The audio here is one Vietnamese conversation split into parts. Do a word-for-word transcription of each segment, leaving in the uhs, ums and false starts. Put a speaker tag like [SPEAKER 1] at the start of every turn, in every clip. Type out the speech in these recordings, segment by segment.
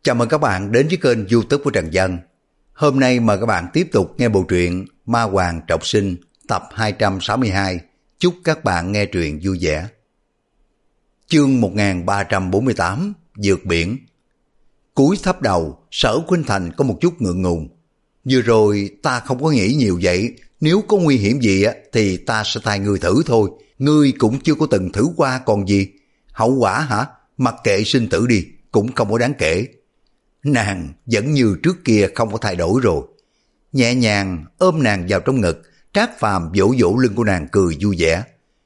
[SPEAKER 1] Chào mừng các bạn đến với kênh YouTube của Trần Dân. Hôm nay mời các bạn tiếp tục nghe bộ truyện Ma Hoàng Trọng Sinh tập hai trăm sáu mươi hai. Chúc các bạn nghe truyện vui vẻ. Chương một nghìn ba trăm bốn mươi tám, Vượt Biển. Cúi thấp đầu, Sở Khuynh Thành có một chút ngượng ngùng. Vừa rồi ta không có nghĩ nhiều vậy, nếu có nguy hiểm gì thì ta sẽ thay ngươi thử thôi. Ngươi cũng chưa có từng thử qua còn gì. Hậu quả hả? Mặc kệ sinh tử đi, cũng không có đáng kể. Nàng vẫn như trước kia không có thay đổi rồi. Nhẹ nhàng ôm nàng vào trong ngực, Trác Phàm vỗ vỗ lưng của nàng cười vui vẻ.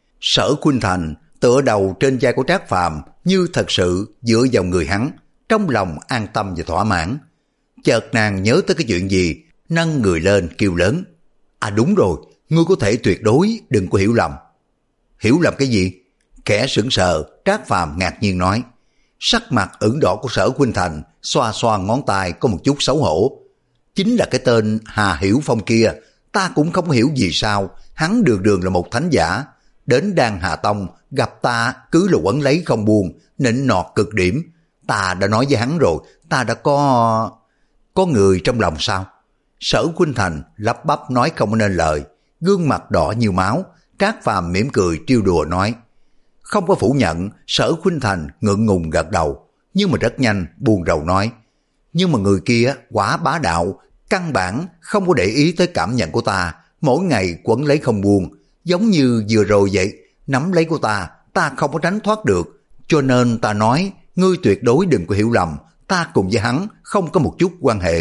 [SPEAKER 1] Sở Khuynh Thành tựa đầu trên vai của Trác Phàm như thật sự dựa vào người hắn, trong lòng an tâm và thỏa mãn. Chợt nàng nhớ tới cái chuyện gì, nâng người lên kêu lớn. À đúng rồi, ngươi có thể tuyệt đối đừng có hiểu lầm. Hiểu lầm cái gì? Kẻ sững sờ, Trác Phàm ngạc nhiên nói. Sắc mặt ửng đỏ của Sở Khuynh Thành xoa xoa ngón tay có một chút xấu hổ. Chính là cái tên Hà Hiểu Phong kia, ta cũng không hiểu vì sao hắn đường đường là một thánh giả, đến Đan Hà Tông gặp ta cứ là quấn lấy không buông, nịnh nọt cực điểm. Ta đã nói với hắn rồi, ta đã có... Có người trong lòng sao? Sở Khuynh Thành lắp bắp nói không nên lời, gương mặt đỏ như máu. Trác Phàm mỉm cười trêu đùa nói. Không có phủ nhận, Sở Khuynh Thành ngượng ngùng gật đầu, nhưng mà rất nhanh buồn rầu nói. Nhưng mà người kia quá bá đạo, căn bản không có để ý tới cảm nhận của ta, mỗi ngày quấn lấy không buông, giống như vừa rồi vậy, nắm lấy của ta, ta không có tránh thoát được, cho nên ta nói, ngươi tuyệt đối đừng có hiểu lầm, ta cùng với hắn không có một chút quan hệ.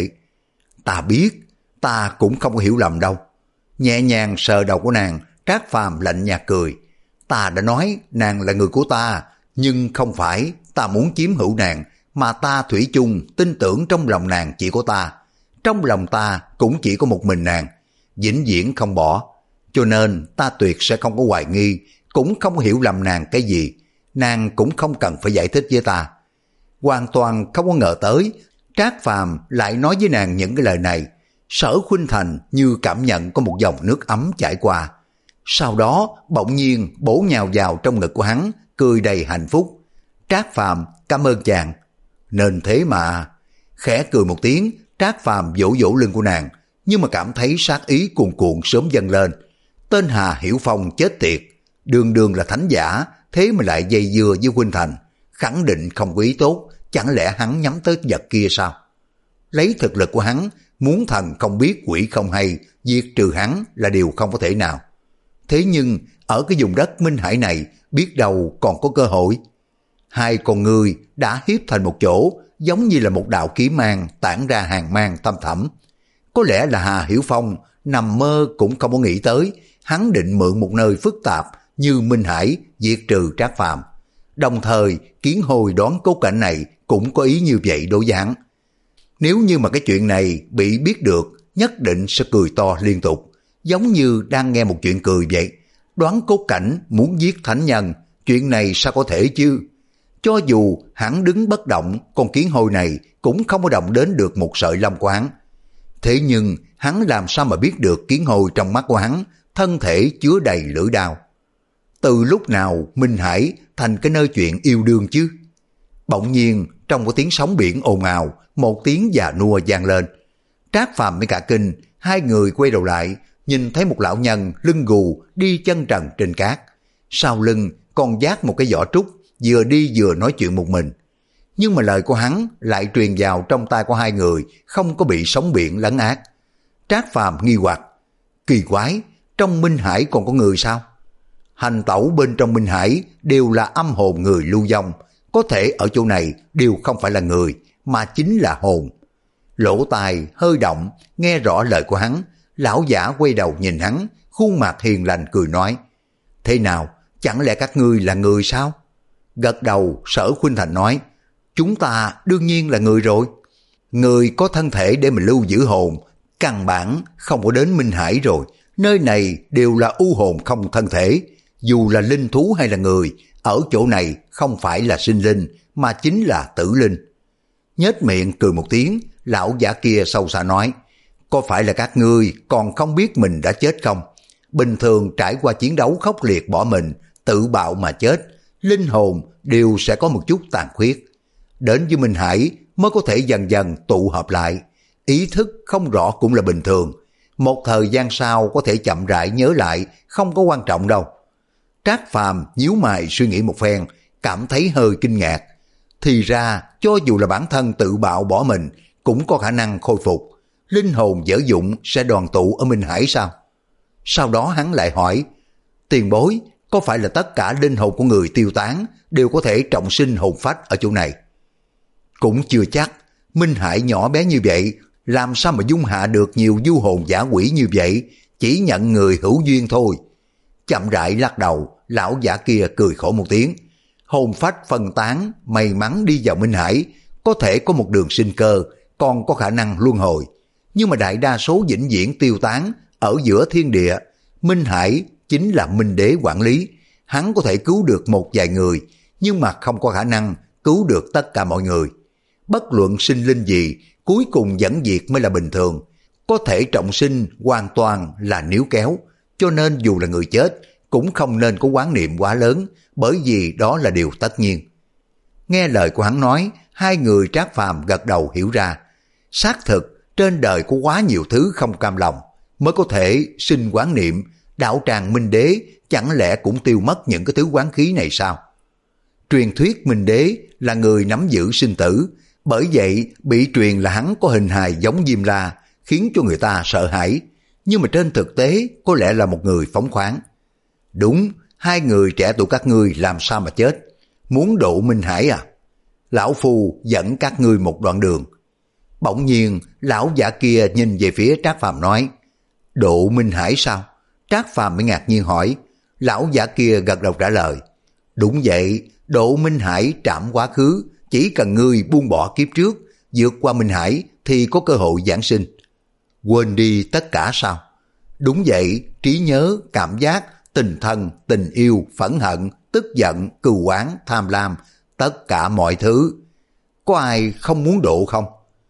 [SPEAKER 1] Ta biết, ta cũng không có hiểu lầm đâu. Nhẹ nhàng sờ đầu của nàng, Trác Phàm lạnh nhạt cười. Ta đã nói nàng là người của ta, nhưng không phải ta muốn chiếm hữu nàng, mà ta thủy chung tin tưởng trong lòng nàng chỉ có ta. Trong lòng ta cũng chỉ có một mình nàng, vĩnh viễn không bỏ. Cho nên ta tuyệt sẽ không có hoài nghi, cũng không hiểu lầm nàng cái gì. Nàng cũng không cần phải giải thích với ta. Hoàn toàn không có ngờ tới, Trác Phàm lại nói với nàng những cái lời này. Sở Khuynh Thành như cảm nhận có một dòng nước ấm chảy qua. Sau đó bỗng nhiên bổ nhào vào trong ngực của hắn, cười đầy hạnh phúc. Trác Phàm cảm ơn chàng. Nên thế mà. Khẽ cười một tiếng, Trác Phàm vỗ vỗ lưng của nàng, nhưng mà cảm thấy sát ý cuồn cuộn sớm dâng lên. Tên Hà Hiểu Phong chết tiệt, đường đường là thánh giả, thế mà lại dây dưa với Khuynh Thành, khẳng định không có ý tốt. Chẳng lẽ hắn nhắm tới vật kia sao? Lấy thực lực của hắn, muốn thần không biết quỷ không hay, diệt trừ hắn là điều không có thể nào. Thế nhưng ở cái vùng đất Minh Hải này, biết đâu còn có cơ hội. Hai con người đã hiếp thành một chỗ, giống như là một đạo kiếm mang tản ra hàng mang thâm thẳm. Có lẽ là Hà Hiểu Phong nằm mơ cũng không có nghĩ tới, hắn định mượn một nơi phức tạp như Minh Hải diệt trừ Trác Phàm. Đồng thời Kiến Hồi đoán cốt cảnh này cũng có ý như vậy đối với hắn. Nếu như mà cái chuyện này bị biết được, nhất định sẽ cười to liên tục, giống như đang nghe một chuyện cười vậy. Đoán cốt cảnh muốn giết thánh nhân, chuyện này sao có thể chứ? Cho dù hắn đứng bất động, con Kiến Hồi này cũng không có động đến được một sợi lông của hắn. Thế nhưng hắn làm sao mà biết được Kiến Hồi trong mắt của hắn thân thể chứa đầy lưỡi đao? Từ lúc nào Minh Hải thành cái nơi chuyện yêu đương chứ? Bỗng nhiên trong cái tiếng sóng biển ồn ào, một tiếng già nua vang lên. Trác Phàm mới cả kinh, hai người quay đầu lại, nhìn thấy một lão nhân lưng gù đi chân trần trên cát. Sau lưng còn vác một cái giỏ trúc, vừa đi vừa nói chuyện một mình. Nhưng mà lời của hắn lại truyền vào trong tai của hai người, không có bị sóng biển lấn át. Trác Phàm nghi hoặc, kỳ quái, trong Minh Hải còn có người sao? Hành tẩu bên trong Minh Hải đều là âm hồn người lưu vong, có thể ở chỗ này đều không phải là người, mà chính là hồn. Lỗ tai hơi động, nghe rõ lời của hắn. Lão giả quay đầu nhìn hắn, khuôn mặt hiền lành cười nói. Thế nào, chẳng lẽ các ngươi là người sao? Gật đầu, Sở Khuynh Thành nói. Chúng ta đương nhiên là người rồi. Người có thân thể để mà lưu giữ hồn, căn bản không có đến Minh Hải rồi. Nơi này đều là u hồn không thân thể. Dù là linh thú hay là người, ở chỗ này không phải là sinh linh, mà chính là tử linh. Nhếch miệng cười một tiếng, lão giả kia sâu xa nói. Có phải là các ngươi còn không biết mình đã chết không? Bình thường trải qua chiến đấu khốc liệt bỏ mình, tự bạo mà chết, linh hồn đều sẽ có một chút tàn khuyết. Đến với Minh Hải, mới có thể dần dần tụ hợp lại. Ý thức không rõ cũng là bình thường. Một thời gian sau có thể chậm rãi nhớ lại, không có quan trọng đâu. Trác Phàm nhíu mày suy nghĩ một phen, cảm thấy hơi kinh ngạc. Thì ra, cho dù là bản thân tự bạo bỏ mình, cũng có khả năng khôi phục. Linh hồn dở dụng sẽ đoàn tụ ở Minh Hải sao? Sau đó hắn lại hỏi, tiền bối, có phải là tất cả linh hồn của người tiêu tán đều có thể trọng sinh hồn phách ở chỗ này? Cũng chưa chắc, Minh Hải nhỏ bé như vậy, làm sao mà dung hạ được nhiều du hồn giả quỷ như vậy, chỉ nhận người hữu duyên thôi. Chậm rãi lắc đầu, lão giả kia cười khổ một tiếng. Hồn phách phân tán, may mắn đi vào Minh Hải, có thể có một đường sinh cơ, còn có khả năng luân hồi. Nhưng mà đại đa số vĩnh viễn tiêu tán ở giữa thiên địa. Minh Hải chính là Minh Đế quản lý, hắn có thể cứu được một vài người, nhưng mà không có khả năng cứu được tất cả mọi người. Bất luận sinh linh gì, cuối cùng vẫn diệt mới là bình thường. Có thể trọng sinh hoàn toàn là níu kéo, cho nên dù là người chết cũng không nên có quán niệm quá lớn, bởi vì đó là điều tất nhiên. Nghe lời của hắn nói, hai người Trác Phàm gật đầu hiểu ra. Xác thực, trên đời có quá nhiều thứ không cam lòng, mới có thể sinh quán niệm. Đạo tràng Minh Đế chẳng lẽ cũng tiêu mất những cái thứ quán khí này sao? Truyền thuyết Minh Đế là người nắm giữ sinh tử, bởi vậy bị truyền là hắn có hình hài giống Diêm La, khiến cho người ta sợ hãi. Nhưng mà trên thực tế có lẽ là một người phóng khoáng. Đúng, hai người trẻ tuổi các ngươi làm sao mà chết? Muốn độ Minh Hải à? Lão Phu dẫn các ngươi một đoạn đường. Bỗng nhiên, lão giả kia nhìn về phía Trác Phàm nói, độ Minh Hải sao? Trác Phàm mới ngạc nhiên hỏi. Lão giả kia gật đầu trả lời, đúng vậy, độ Minh Hải trảm quá khứ, chỉ cần ngươi buông bỏ kiếp trước, vượt qua Minh Hải thì có cơ hội giảng sinh. Quên đi tất cả sao? Đúng vậy, trí nhớ, cảm giác, tình thân, tình yêu, phẫn hận, tức giận, cừu oán, tham lam, tất cả mọi thứ. Có ai không muốn độ không?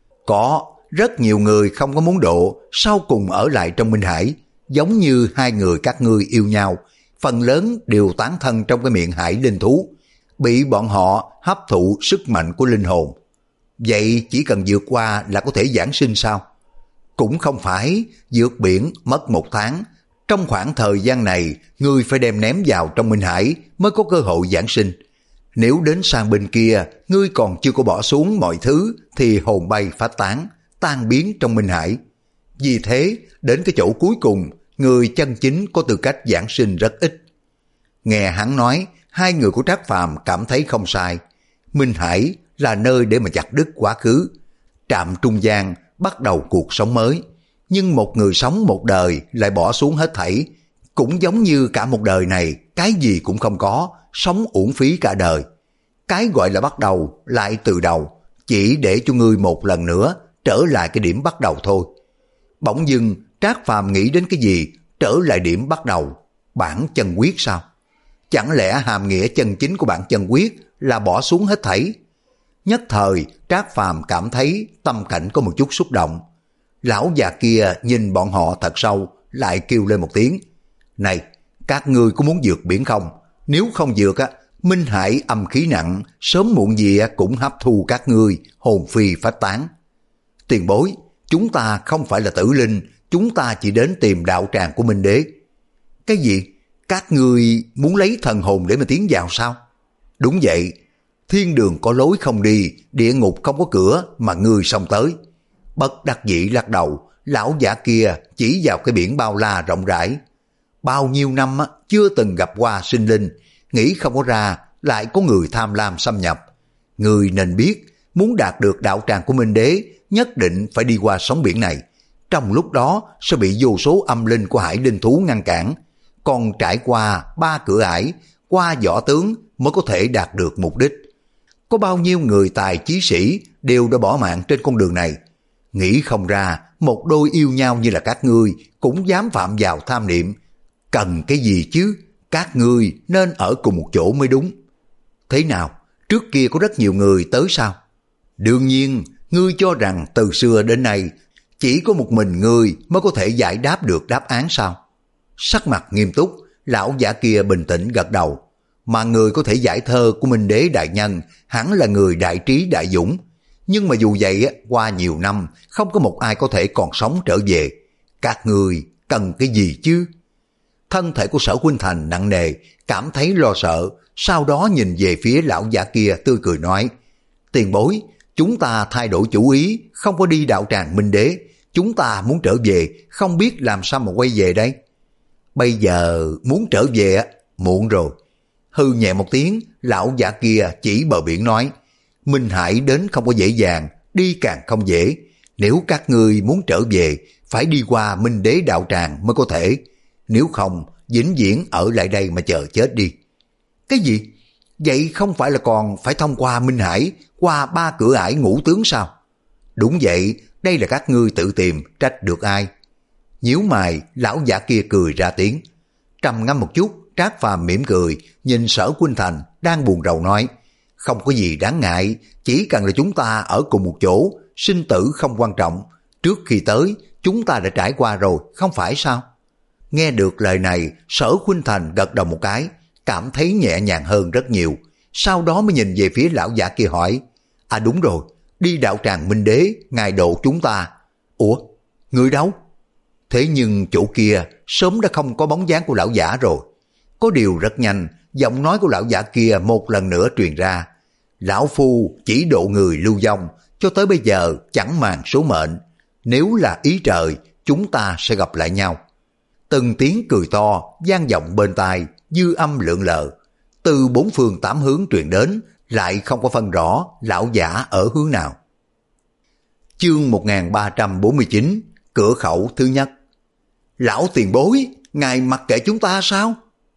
[SPEAKER 1] Có, rất nhiều người không có muốn độ, sau cùng ở lại trong Minh Hải, giống như hai người các ngươi yêu nhau, phần lớn đều tán thân trong cái miệng hải linh thú, bị bọn họ hấp thụ sức mạnh của linh hồn. Vậy chỉ cần vượt qua là có thể giảng sinh sao? Cũng không phải, vượt biển mất một tháng, trong khoảng thời gian này ngươi phải đem ném vào trong Minh Hải mới có cơ hội giảng sinh. Nếu đến sang bên kia ngươi còn chưa có bỏ xuống mọi thứ thì hồn bay phá tán, tan biến trong Minh Hải. Vì thế đến cái chỗ cuối cùng, người chân chính có tư cách giảng sinh rất ít. Nghe hắn nói, hai người của Trác Phàm cảm thấy không sai. Minh Hải là nơi để mà chặt đứt quá khứ, trạm trung gian bắt đầu cuộc sống mới. Nhưng một người sống một đời lại bỏ xuống hết thảy, cũng giống như cả một đời này cái gì cũng không có, sống uổng phí cả đời. Cái gọi là bắt đầu lại từ đầu, chỉ để cho ngươi một lần nữa trở lại cái điểm bắt đầu thôi. Bỗng dưng Trác Phàm nghĩ đến cái gì? Trở lại điểm bắt đầu, bản chân quyết sao? Chẳng lẽ hàm nghĩa chân chính của bản chân quyết là bỏ xuống hết thảy? Nhất thời Trác Phàm cảm thấy tâm cảnh có một chút xúc động. Lão già kia nhìn bọn họ thật sâu, lại kêu lên một tiếng, này, các ngươi có muốn vượt biển không? Nếu không vượt á, Minh Hải âm khí nặng, sớm muộn gì cũng hấp thu các ngươi, hồn phi phách tán. Tiền bối, chúng ta không phải là tử linh, chúng ta chỉ đến tìm đạo tràng của Minh Đế. Cái gì? Các ngươi muốn lấy thần hồn để mà tiến vào sao? Đúng vậy, thiên đường có lối không đi, địa ngục không có cửa mà ngươi xông tới. Bất đắc dĩ lắc đầu, lão giả kia chỉ vào cái biển bao la rộng rãi. Bao nhiêu năm chưa từng gặp qua sinh linh, nghĩ không có ra lại có người tham lam xâm nhập. Người nên biết, muốn đạt được đạo tràng của Minh Đế, nhất định phải đi qua sóng biển này. Trong lúc đó sẽ bị vô số âm linh của hải linh thú ngăn cản. Còn trải qua ba cửa ải, qua võ tướng mới có thể đạt được mục đích. Có bao nhiêu người tài chí sĩ đều đã bỏ mạng trên con đường này. Nghĩ không ra một đôi yêu nhau như là các ngươi cũng dám phạm vào tham niệm. Cần cái gì chứ? Các ngươi nên ở cùng một chỗ mới đúng. Thế nào? Trước kia có rất nhiều người tới sao? Đương nhiên, ngươi cho rằng từ xưa đến nay chỉ có một mình ngươi mới có thể giải đáp được đáp án sao? Sắc mặt nghiêm túc, lão giả kia bình tĩnh gật đầu. Mà người có thể giải thơ của Minh Đế đại nhân hẳn là người đại trí đại dũng. Nhưng mà dù vậy, qua nhiều năm, không có một ai có thể còn sống trở về. Các người cần cái gì chứ? Thân thể của Sở Khuynh Thành nặng nề, cảm thấy lo sợ, sau đó nhìn về phía lão giả kia tươi cười nói, tiền bối, chúng ta thay đổi chủ ý, không có đi đạo tràng Minh Đế, chúng ta muốn trở về, không biết làm sao mà quay về đây. Bây giờ muốn trở về, muộn rồi. Hư nhẹ một tiếng, lão giả kia chỉ bờ biển nói, Minh Hải đến không có dễ dàng, đi càng không dễ. Nếu các ngươi muốn trở về, phải đi qua Minh Đế đạo tràng mới có thể. Nếu không, vĩnh viễn ở lại đây mà chờ chết đi. Cái gì? Vậy không phải là còn phải thông qua Minh Hải, qua ba cửa ải ngũ tướng sao? Đúng vậy, đây là các ngươi tự tìm, trách được ai? Nhíu mày, lão giả kia cười ra tiếng. Trầm ngâm một chút, Trác Phàm mỉm cười, nhìn Sở Khuynh Thành đang buồn rầu nói, không có gì đáng ngại, chỉ cần là chúng ta ở cùng một chỗ, sinh tử không quan trọng. Trước khi tới, chúng ta đã trải qua rồi, không phải sao? Nghe được lời này, Sở Khuynh Thành gật đầu một cái, cảm thấy nhẹ nhàng hơn rất nhiều. Sau đó mới nhìn về phía lão giả kia hỏi, à đúng rồi, đi đạo tràng Minh Đế, ngài độ chúng ta. Ủa, người đâu? Thế nhưng chỗ kia sớm đã không có bóng dáng của lão giả rồi. Có điều rất nhanh, giọng nói của lão giả kia một lần nữa truyền ra. Lão Phu chỉ độ người lưu vong, cho tới bây giờ chẳng màng số mệnh. Nếu là ý trời, chúng ta sẽ gặp lại nhau. Từng tiếng cười to, vang vọng bên tai, dư âm lượn lờ. Từ bốn phương tám hướng truyền đến, lại không có phân rõ lão giả ở hướng nào. Chương một nghìn ba trăm bốn mươi chín, cửa khẩu thứ nhất. Lão tiền bối, ngài mặc kệ chúng ta sao?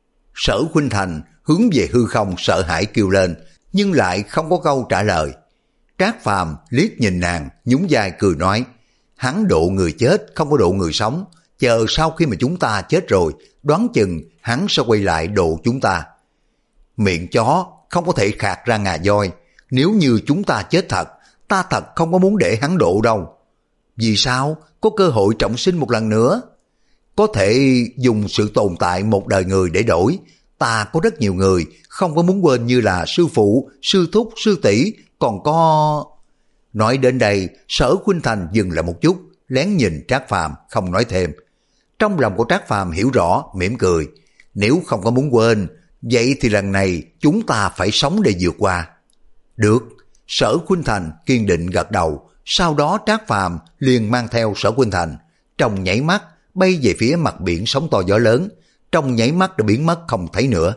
[SPEAKER 1] Sở Khuynh Thành hướng về hư không sợ hãi kêu lên, nhưng lại không có câu trả lời. Trác Phàm liếc nhìn nàng, nhún vai cười nói, hắn độ người chết không có độ người sống, chờ sau khi mà chúng ta chết rồi, đoán chừng hắn sẽ quay lại độ chúng ta. Miệng chó không có thể khạc ra ngà voi, nếu như chúng ta chết thật, ta thật không có muốn để hắn độ đâu. Vì sao? Có cơ hội trọng sinh một lần nữa. Có thể dùng sự tồn tại một đời người để đổi. Ta có rất nhiều người không có muốn quên, như là sư phụ, sư thúc, sư tỷ, còn có... Nói đến đây, Sở Khuynh Thành dừng lại một chút, lén nhìn Trác Phàm không nói thêm. Trong lòng của Trác Phàm hiểu rõ, mỉm cười. Nếu không có muốn quên, vậy thì lần này chúng ta phải sống để vượt qua. Được. Sở Khuynh Thành kiên định gật đầu. Sau đó Trác Phàm liền mang theo Sở Khuynh Thành, trong nháy mắt bay về phía mặt biển sóng to gió lớn, trong nháy mắt đã biến mất không thấy nữa.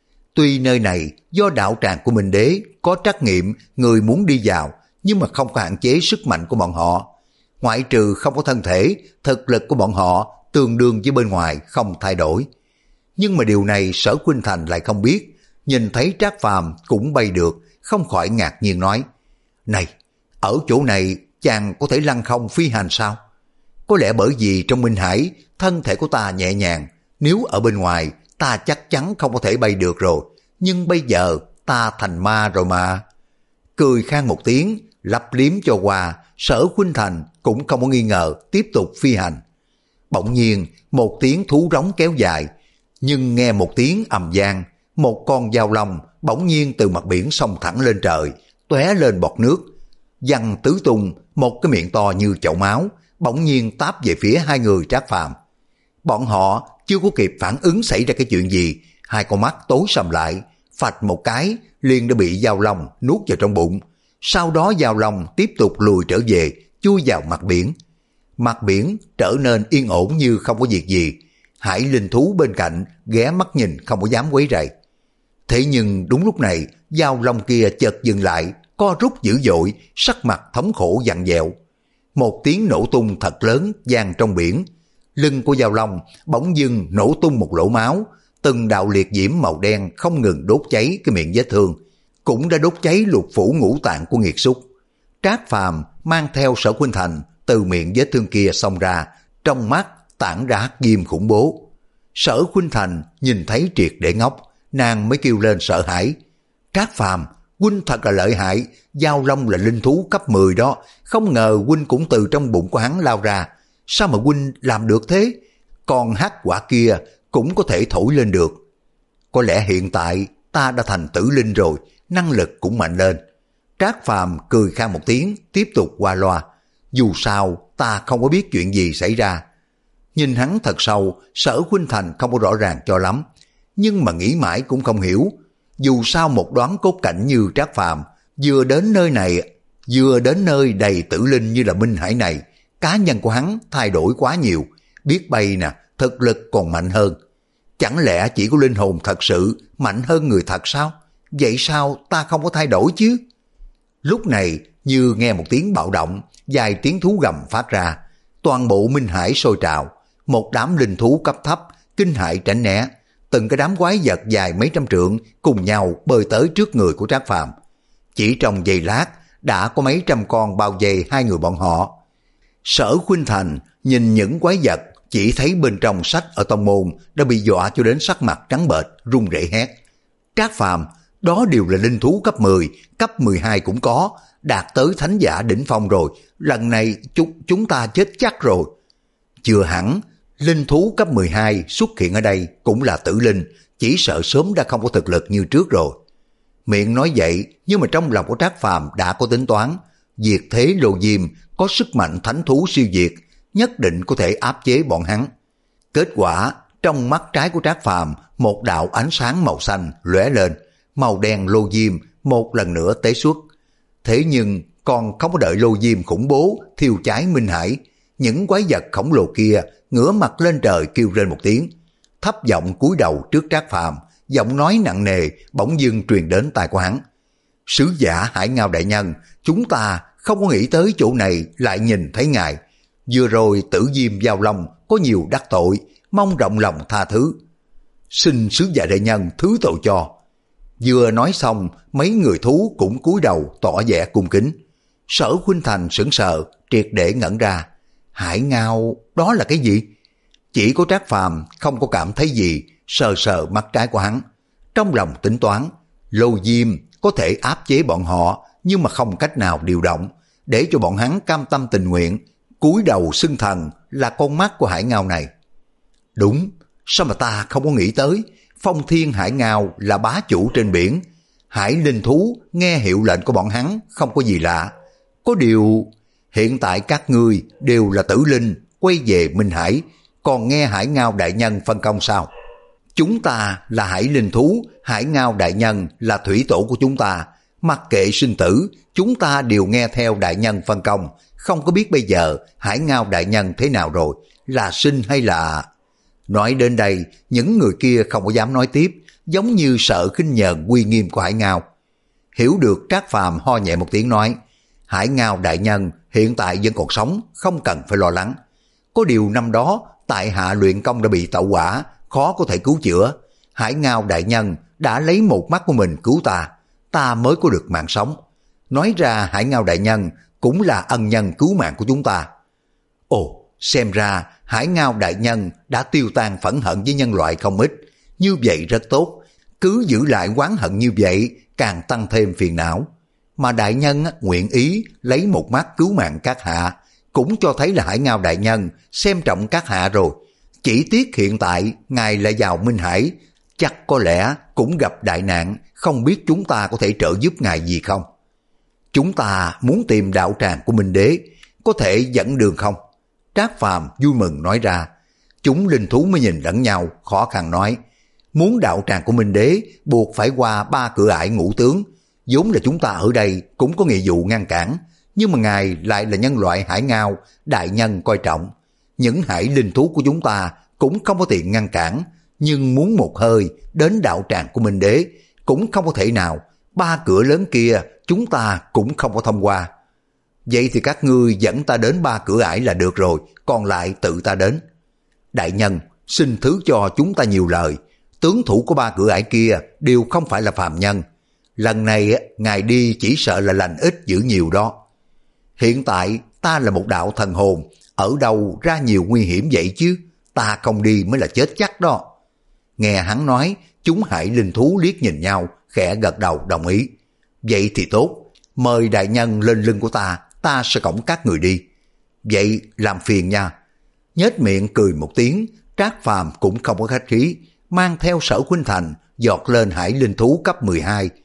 [SPEAKER 1] Tuy nơi này do đạo tràng của Minh Đế có trắc nghiệm người muốn đi vào, nhưng mà không có hạn chế sức mạnh của bọn họ. Ngoại trừ không có thân thể, thực lực của bọn họ tương đương với bên ngoài không thay đổi. Nhưng mà điều này Sở Khuynh Thành lại không biết, nhìn thấy Trác Phàm cũng bay được, không khỏi ngạc nhiên nói, này, ở chỗ này chàng có thể lăng không phi hành sao? Có lẽ bởi vì trong Minh Hải, thân thể của ta nhẹ nhàng, nếu ở bên ngoài, ta chắc chắn không có thể bay được rồi, nhưng bây giờ ta thành ma rồi mà. Cười khan một tiếng, lấp liếm cho qua, Sở Khuynh Thành cũng không có nghi ngờ, tiếp tục phi hành. Bỗng nhiên, một tiếng thú rống kéo dài, nhưng nghe một tiếng ầm vang, một con dao long bỗng nhiên từ mặt biển xông thẳng lên trời, tóe lên bọt nước, văng tứ tung, một cái miệng to như chậu máu, bỗng nhiên táp về phía hai người Trác Phàm. Bọn họ chưa có kịp phản ứng xảy ra cái chuyện gì, hai con mắt tối sầm lại, phạch một cái liền đã bị dao long nuốt vào trong bụng. Sau đó dao long tiếp tục lùi trở về, chui vào mặt biển. Mặt biển trở nên yên ổn như không có việc gì. Hải linh thú bên cạnh ghé mắt nhìn không có dám quấy rầy. Thế nhưng đúng lúc này, dao long kia chợt dừng lại, co rút dữ dội, sắc mặt thống khổ vặn vẹo. Một tiếng nổ tung thật lớn vang trong biển. Lưng của dao long bỗng dưng nổ tung một lỗ máu, từng đạo liệt diễm màu đen không ngừng đốt cháy cái miệng vết thương, cũng đã đốt cháy lục phủ ngũ tạng của nghiệt súc. Trác Phàm mang theo Sở Khuynh Thành từ miệng vết thương kia xông ra, trong mắt tản ra hắc diêm khủng bố. Sở Khuynh Thành nhìn thấy triệt để ngốc, nàng mới kêu lên sợ hãi. Trác Phàm, huynh thật là lợi hại, dao long là linh thú cấp mười đó, không ngờ huynh cũng từ trong bụng của hắn lao ra. Sao mà huynh làm được thế? Còn hắc quả kia cũng có thể thổi lên được. Có lẽ hiện tại ta đã thành tử linh rồi, năng lực cũng mạnh lên. Trác Phàm cười khan một tiếng, tiếp tục qua loa. Dù sao, ta không có biết chuyện gì xảy ra. Nhìn hắn thật sâu, Sở Khuynh Thành không có rõ ràng cho lắm. Nhưng mà nghĩ mãi cũng không hiểu. Dù sao một đoán cốt cảnh như Trác Phàm vừa đến nơi này, vừa đến nơi đầy tử linh như là Minh Hải này, cá nhân của hắn thay đổi quá nhiều. Biết bay nè, thực lực còn mạnh hơn. Chẳng lẽ chỉ có linh hồn thật sự mạnh hơn người thật sao? Vậy sao ta không có thay đổi chứ? Lúc này như nghe một tiếng bạo động, vài tiếng thú gầm phát ra. Toàn bộ Minh Hải sôi trào, một đám linh thú cấp thấp, kinh hãi tránh né. Từng cái đám quái vật dài mấy trăm trượng cùng nhau bơi tới trước người của Trác Phàm. Chỉ trong giây lát đã có mấy trăm con bao vây hai người bọn họ. Sở Khuynh Thành nhìn những quái vật, chỉ thấy bên trong sách ở tông môn đã bị dọa cho đến sắc mặt trắng bệch, run rẩy hét. Trác Phàm, đó đều là linh thú cấp mười, cấp mười hai cũng có, đạt tới thánh giả đỉnh phong rồi, lần này chúng, chúng ta chết chắc rồi. Chưa hẳn, linh thú cấp mười hai xuất hiện ở đây cũng là tử linh, chỉ sợ sớm đã không có thực lực như trước rồi. Miệng nói vậy, nhưng mà trong lòng của Trác Phàm đã có tính toán, diệt thế lô diêm có sức mạnh thánh thú siêu việt, nhất định có thể áp chế bọn hắn. Kết quả, trong mắt trái của Trác Phàm một đạo ánh sáng màu xanh lóe lên, màu đen lô diêm một lần nữa tế xuất. Thế nhưng còn không có đợi lô diêm khủng bố thiêu cháy Minh Hải, những quái vật khổng lồ kia ngửa mặt lên trời kêu lên một tiếng, thấp giọng cúi đầu trước Trác Phàm, giọng nói nặng nề bỗng dưng truyền đến tai của hắn. Sứ giả Hải Ngao đại nhân, chúng ta không có nghĩ tới chỗ này lại nhìn thấy ngài. Vừa rồi Tử Diêm Giao Long có nhiều đắc tội, mong rộng lòng tha thứ. Xin sứ giả đại nhân thứ tội cho. Vừa nói xong, mấy người thú cũng cúi đầu tỏ vẻ cung kính. Sở Khuynh Thành sững sờ, triệt để ngẩn ra. Hải Ngao, đó là cái gì? Chỉ có Trác Phàm không có cảm thấy gì, sờ sờ mắt trái của hắn. Trong lòng tính toán, lô diêm có thể áp chế bọn họ, nhưng mà không cách nào điều động, để cho bọn hắn cam tâm tình nguyện, cúi đầu xưng thần là con mắt của Hải Ngao này. Đúng, sao mà ta không có nghĩ tới, Phong Thiên Hải Ngao là bá chủ trên biển, hải linh thú nghe hiệu lệnh của bọn hắn không có gì lạ. Có điều, hiện tại các ngươi đều là tử linh, quay về Minh Hải, còn nghe Hải Ngao đại nhân phân công sao? Chúng ta là hải linh thú, Hải Ngao đại nhân là thủy tổ của chúng ta, mặc kệ sinh tử, chúng ta đều nghe theo đại nhân phân công. Không có biết bây giờ Hải Ngao đại nhân thế nào rồi, là sinh hay là... Nói đến đây, những người kia không có dám nói tiếp, giống như sợ khinh nhờn uy nghiêm của Hải Ngao. Hiểu được Trác Phàm ho nhẹ một tiếng nói, Hải Ngao đại nhân hiện tại vẫn còn sống, không cần phải lo lắng. Có điều năm đó, tại hạ luyện công đã bị tẩu hỏa, khó có thể cứu chữa. Hải Ngao đại nhân đã lấy một mắt của mình cứu ta, ta mới có được mạng sống. Nói ra Hải Ngao đại nhân cũng là ân nhân cứu mạng của chúng ta. Ồ, xem ra Hải Ngao đại nhân đã tiêu tan phẫn hận với nhân loại không ít, như vậy rất tốt, cứ giữ lại oán hận như vậy càng tăng thêm phiền não. Mà đại nhân nguyện ý lấy một mắt cứu mạng các hạ, cũng cho thấy là Hải Ngao đại nhân xem trọng các hạ rồi. Chỉ tiếc hiện tại ngài lại vào Minh Hải, chắc có lẽ cũng gặp đại nạn, không biết chúng ta có thể trợ giúp ngài gì không? Chúng ta muốn tìm đạo tràng của Minh Đế, có thể dẫn đường không? Trác Phàm vui mừng nói ra. Chúng linh thú mới nhìn lẫn nhau, khó khăn nói, muốn đạo tràng của Minh Đế buộc phải qua ba cửa ải ngũ tướng. Vốn là chúng ta ở đây cũng có nghĩa vụ ngăn cản, nhưng mà ngài lại là nhân loại Hải Ngao đại nhân coi trọng. Những hải linh thú của chúng ta cũng không có tiện ngăn cản, nhưng muốn một hơi đến đạo tràng của Minh Đế cũng không có thể nào. Ba cửa lớn kia chúng ta cũng không có thông qua. Vậy thì các ngươi dẫn ta đến ba cửa ải là được rồi, còn lại tự ta đến. Đại nhân, xin thứ cho chúng ta nhiều lời. Tướng thủ của ba cửa ải kia đều không phải là phàm nhân. Lần này ngài đi chỉ sợ là lành ít dữ nhiều đó. Hiện tại ta là một đạo thần hồn, ở đâu ra nhiều nguy hiểm vậy chứ, ta không đi mới là chết chắc đó. Nghe hắn nói, chúng hải linh thú liếc nhìn nhau, khẽ gật đầu đồng ý. Vậy thì tốt, mời đại nhân lên lưng của ta, ta sẽ cõng các người đi. Vậy làm phiền nha. Nhếch miệng cười một tiếng, Trác Phàm cũng không có khách khí, mang theo Sở Khuynh Thành giọt lên hải linh thú cấp mười hai.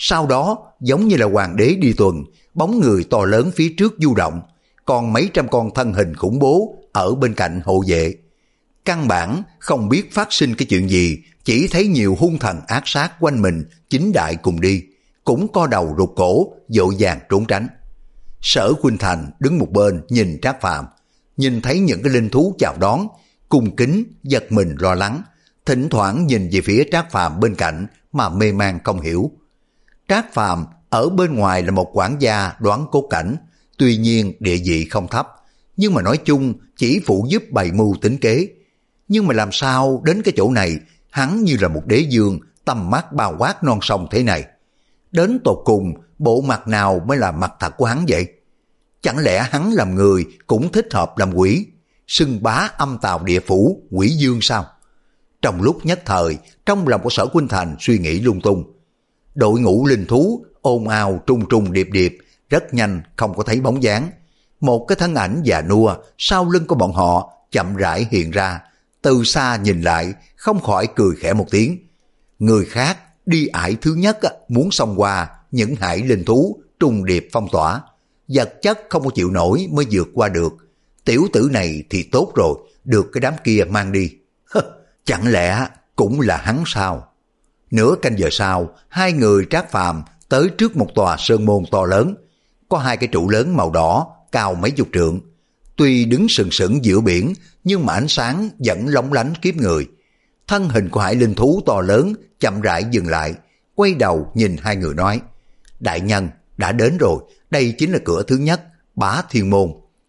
[SPEAKER 1] Sau đó giống như là hoàng đế đi tuần, bóng người to lớn phía trước du động, còn mấy trăm con thân hình khủng bố ở bên cạnh hộ vệ. Căn bản không biết phát sinh cái chuyện gì, chỉ thấy nhiều hung thần ác sát quanh mình chính đại cùng đi, cũng co đầu rụt cổ, vội vàng trốn tránh. Sở Khuynh Thành đứng một bên nhìn Trác Phàm, nhìn thấy những cái linh thú chào đón, cung kính, giật mình lo lắng, thỉnh thoảng nhìn về phía Trác Phàm bên cạnh mà mê man không hiểu. Trác Phàm ở bên ngoài là một quản gia đoán cốt cảnh, tuy nhiên địa vị không thấp, nhưng mà nói chung chỉ phụ giúp bày mưu tính kế. Nhưng mà làm sao đến cái chỗ này, hắn như là một đế vương, tầm mắt bao quát non sông thế này. Đến tột cùng, bộ mặt nào mới là mặt thật của hắn vậy? Chẳng lẽ hắn làm người cũng thích hợp làm quỷ, xưng bá âm tào địa phủ, quỷ dương sao? Trong lúc nhất thời, trong lòng của Sở Khuynh Thành suy nghĩ lung tung. Đội ngũ linh thú ồn ào trung trung điệp điệp, rất nhanh không có thấy bóng dáng. Một cái thân ảnh già nua sau lưng của bọn họ chậm rãi hiện ra, từ xa nhìn lại không khỏi cười khẽ một tiếng. Người khác đi ải thứ nhất muốn xông qua những hải linh thú trung điệp phong tỏa, vật chất không có chịu nổi mới vượt qua được. Tiểu tử này thì tốt rồi, được cái đám kia mang đi. Chẳng lẽ cũng là hắn sao? Nửa canh giờ sau, hai người Trác Phàm tới trước một tòa sơn môn to lớn, có hai cái trụ lớn màu đỏ cao mấy chục trượng. Tuy đứng sừng sững giữa biển, nhưng mà ánh sáng vẫn lóng lánh kiếp người. Thân hình của hải linh thú to lớn chậm rãi dừng lại, quay đầu nhìn hai người nói: đại nhân, đã đến rồi, đây chính là cửa thứ nhất, Bá Thiên Môn.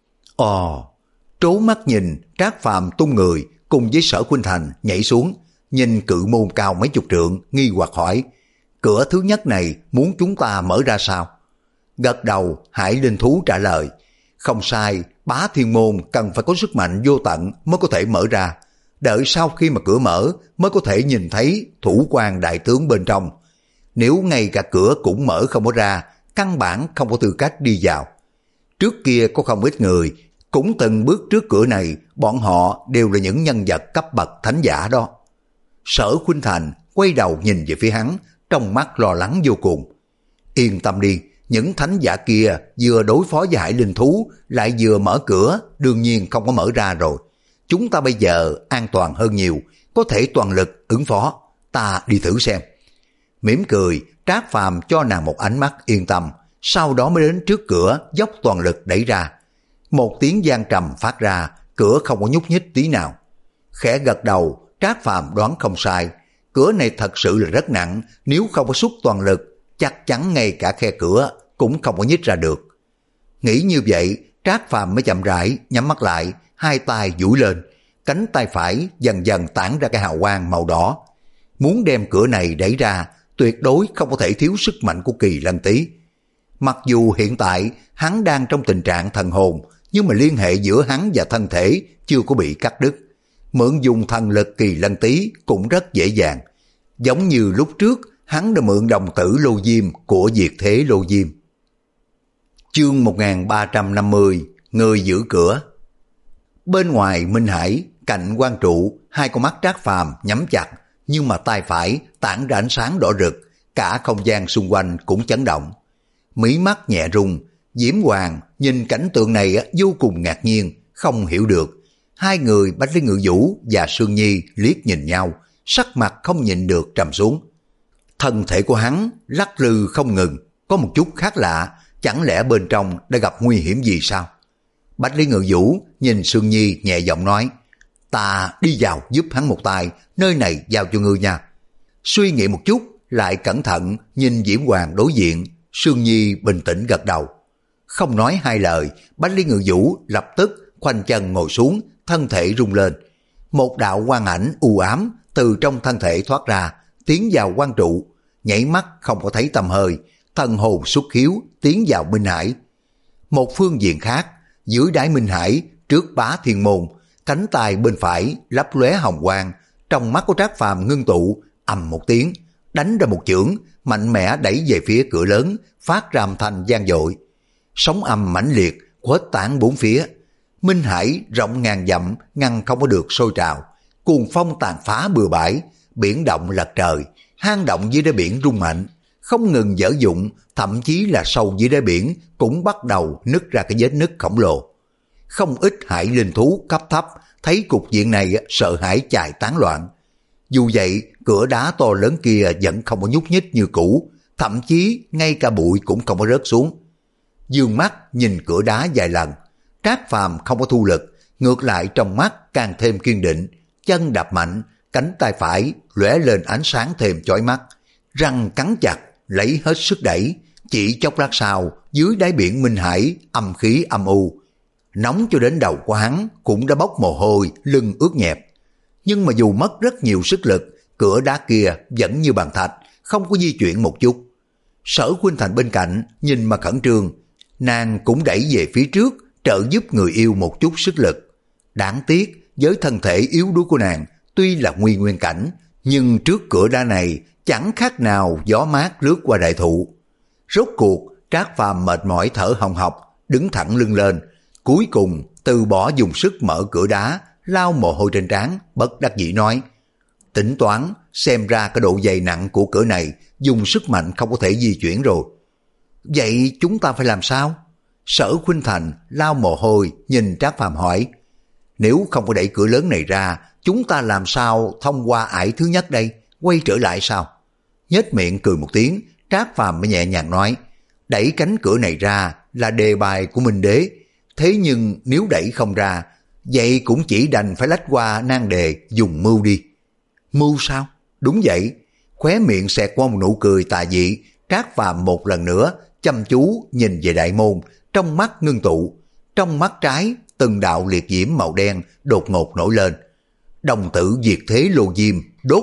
[SPEAKER 1] Ồ, trố mắt nhìn Trác Phàm tung người cùng với Sở Khuynh Thành nhảy xuống, nhìn cự môn cao mấy chục trượng, nghi hoặc hỏi: cửa thứ nhất này muốn chúng ta mở ra sao? Gật đầu, hải linh thú trả lời: không sai, Bá Thiên Môn cần phải có sức mạnh vô tận mới có thể mở ra. Đợi sau khi mà cửa mở mới có thể nhìn thấy thủ quan đại tướng bên trong. Nếu ngay cả cửa cũng mở không có ra, căn bản không có tư cách đi vào. Trước kia có không ít người cũng từng bước trước cửa này, bọn họ đều là những nhân vật cấp bậc thánh giả đó. Sở Khuynh Thành quay đầu nhìn về phía hắn, trong mắt lo lắng vô cùng. Yên tâm đi, những thánh giả kia vừa đối phó với hải linh thú, lại vừa mở cửa, đương nhiên không có mở ra rồi. Chúng ta bây giờ an toàn hơn nhiều, có thể toàn lực ứng phó, ta đi thử xem. Mỉm cười, Trác Phàm cho nàng một ánh mắt yên tâm, sau đó mới đến trước cửa dốc toàn lực đẩy ra. Một tiếng vang trầm phát ra, cửa không có nhúc nhích tí nào. Khẽ gật đầu, Trác Phàm đoán không sai, cửa này thật sự là rất nặng, nếu không có xuất toàn lực, chắc chắn ngay cả khe cửa cũng không có nhích ra được. Nghĩ như vậy, Trác Phàm mới chậm rãi nhắm mắt lại, hai tay duỗi lên, cánh tay phải dần dần tản ra cái hào quang màu đỏ. Muốn đem cửa này đẩy ra, tuyệt đối không có thể thiếu sức mạnh của Kỳ Lân Tý. Mặc dù hiện tại hắn đang trong tình trạng thần hồn, nhưng mà liên hệ giữa hắn và thân thể chưa có bị cắt đứt. Mượn dùng thần lực Kỳ Lân Tý cũng rất dễ dàng. Giống như lúc trước, hắn đã mượn đồng tử Lô Diêm của Diệt Thế Lô Diêm. Chương một nghìn ba trăm năm mươi, người giữ cửa. Bên ngoài Minh Hải, cạnh quan trụ, hai con mắt Trác Phàm nhắm chặt, nhưng mà tay phải tản ra ánh sáng đỏ rực, cả không gian xung quanh cũng chấn động. Mí mắt nhẹ rung, Diễm Hoàng nhìn cảnh tượng này vô cùng ngạc nhiên, không hiểu được. Hai người Bách Lý Ngự Vũ và Sương Nhi liếc nhìn nhau, sắc mặt không nhịn được trầm xuống. Thân thể của hắn lắc lư không ngừng, có một chút khác lạ, chẳng lẽ bên trong đã gặp nguy hiểm gì sao? Bách Lý Ngự Vũ nhìn Sương Nhi nhẹ giọng nói: ta đi vào giúp hắn một tay, nơi này giao cho ngươi nha. Suy nghĩ một chút, lại cẩn thận nhìn Diễm Hoàng đối diện. Sương Nhi bình tĩnh gật đầu. Không nói hai lời, Bách Lý Ngự Vũ lập tức khoanh chân ngồi xuống, thân thể rung lên. Một đạo quang ảnh u ám từ trong thân thể thoát ra, tiến vào quan trụ, nhảy mắt không có thấy tầm hơi, thần hồn xuất khiếu tiến vào Minh Hải. Một phương diện khác, dưới đáy Minh Hải, trước Bá Thiên Môn, cánh tay bên phải lấp lóe hồng quang, trong mắt của Trác Phàm ngưng tụ, ầm một tiếng, đánh ra một chưởng, mạnh mẽ đẩy về phía cửa lớn, phát ra âm thanh vang dội. Sóng âm mãnh liệt, khuếch tán bốn phía. Minh Hải rộng ngàn dặm, ngăn không có được sôi trào, cuồng phong tàn phá bừa bãi, biển động lật trời, hang động dưới đáy biển rung mạnh. không ngừng dở dụng, thậm chí là sâu dưới đáy biển cũng bắt đầu nứt ra cái vết nứt khổng lồ. Không ít hải linh thú cấp thấp thấy cục diện này sợ hãi chạy tán loạn. Dù vậy, cửa đá to lớn kia vẫn không có nhúc nhích như cũ, thậm chí ngay cả bụi cũng không có rớt xuống. Dương mắt nhìn cửa đá vài lần, Trác Phàm không có thu lực, ngược lại trong mắt càng thêm kiên định, chân đạp mạnh, cánh tay phải lóe lên ánh sáng thêm chói mắt, răng cắn chặt, lấy hết sức đẩy. Chỉ chốc lát sau, dưới đáy biển Minh Hải âm khí âm u, nóng cho đến đầu của hắn cũng đã bốc mồ hôi, lưng ướt nhẹp. Nhưng mà dù mất rất nhiều sức lực, cửa đá kia vẫn như bàn thạch, không có di chuyển một chút. Sở Khuynh Thành bên cạnh nhìn mà khẩn trương, nàng cũng đẩy về phía trước, trợ giúp người yêu một chút sức lực. Đáng tiếc với thân thể yếu đuối của nàng, tuy là nguy nguyên cảnh, nhưng trước cửa đá này chẳng khác nào gió mát lướt qua đại thụ. Rốt cuộc Trác Phàm mệt mỏi thở hồng hộc, đứng thẳng lưng lên, cuối cùng từ bỏ dùng sức mở cửa đá, lau mồ hôi trên trán, bất đắc dĩ nói: tính toán xem ra cái độ dày nặng của cửa này dùng sức mạnh không có thể di chuyển rồi. Vậy chúng ta phải làm sao? Sở Khuynh Thành lau mồ hôi nhìn Trác Phàm hỏi: nếu không có đẩy cửa lớn này ra, chúng ta làm sao thông qua ải thứ nhất đây, quay trở lại sao? Nhếch miệng cười một tiếng, Trác Phàm mới nhẹ nhàng nói: đẩy cánh cửa này ra là đề bài của Minh Đế, thế nhưng nếu đẩy không ra, vậy cũng chỉ đành phải lách qua nan đề dùng mưu đi. Mưu sao? Đúng vậy. Khóe miệng xẹt qua một nụ cười tà dị, Trác Phàm một lần nữa chăm chú nhìn về đại môn, trong mắt ngưng tụ, trong mắt trái từng đạo liệt diễm màu đen đột ngột nổi lên. Đồng tử diệt thế lô diêm, đốt.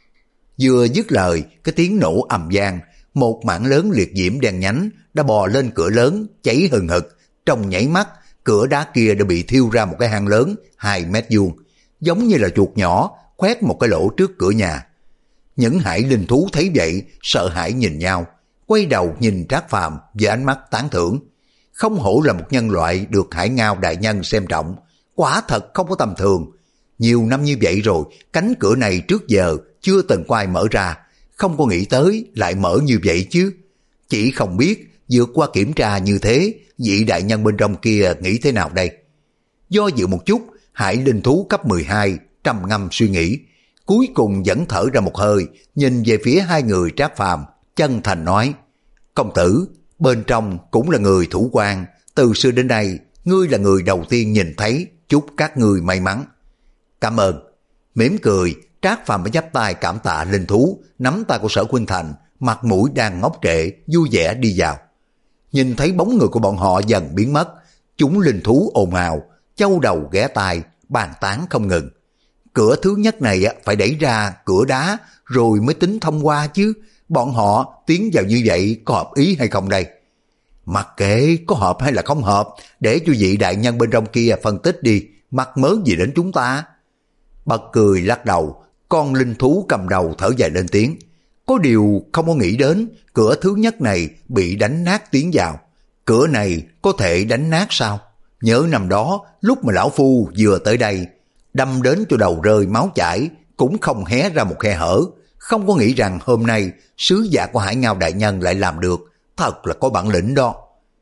[SPEAKER 1] Vừa dứt lời, cái tiếng nổ ầm vang, một mảng lớn liệt diễm đen nhánh đã bò lên cửa lớn, cháy hừng hực. Trong nhảy mắt, cửa đá kia đã bị thiêu ra một cái hang lớn hai mét vuông, giống như là chuột nhỏ khoét một cái lỗ trước cửa nhà. Những hải linh thú thấy vậy sợ hãi nhìn nhau, quay đầu nhìn Trác Phàm với ánh mắt tán thưởng. Không hổ là một nhân loại được Hải Ngao đại nhân xem trọng, quả thật không có tầm thường. Nhiều năm như vậy rồi, cánh cửa này trước giờ chưa từng có ai mở ra, không có nghĩ tới lại mở như vậy chứ. Chỉ không biết vượt qua kiểm tra như thế, vị đại nhân bên trong kia nghĩ thế nào đây? Do dự một chút, hải linh thú cấp mười hai trầm ngâm suy nghĩ, cuối cùng vẫn thở ra một hơi, nhìn về phía hai người Trác Phàm, chân thành nói: công tử, bên trong cũng là người thủ quan, từ xưa đến nay ngươi là người đầu tiên nhìn thấy, chúc các ngươi may mắn. Cảm ơn. Mỉm cười, Trác Phàm mới chắp tay cảm tạ linh thú, nắm tay của Sở Khuynh Thành, mặt mũi đang ngốc trệ, vui vẻ đi vào. Nhìn thấy bóng người của bọn họ dần biến mất, chúng linh thú ồn ào, châu đầu ghé tai, bàn tán không ngừng. Cửa thứ nhất này phải đẩy ra cửa đá rồi mới tính thông qua chứ, bọn họ tiến vào như vậy có hợp ý hay không đây? Mặc kệ có hợp hay là không hợp, để cho vị đại nhân bên trong kia phân tích đi, mắc mớ gì đến chúng ta? Bật cười lắc đầu, con linh thú cầm đầu thở dài lên tiếng. Có điều không có nghĩ đến, cửa thứ nhất này bị đánh nát tiến vào. Cửa này có thể đánh nát sao? Nhớ năm đó, lúc mà lão phu vừa tới đây, đâm đến cho đầu rơi máu chảy, cũng không hé ra một khe hở. Không có nghĩ rằng hôm nay sứ giả của Hải Ngao đại nhân lại làm được, thật là có bản lĩnh đó.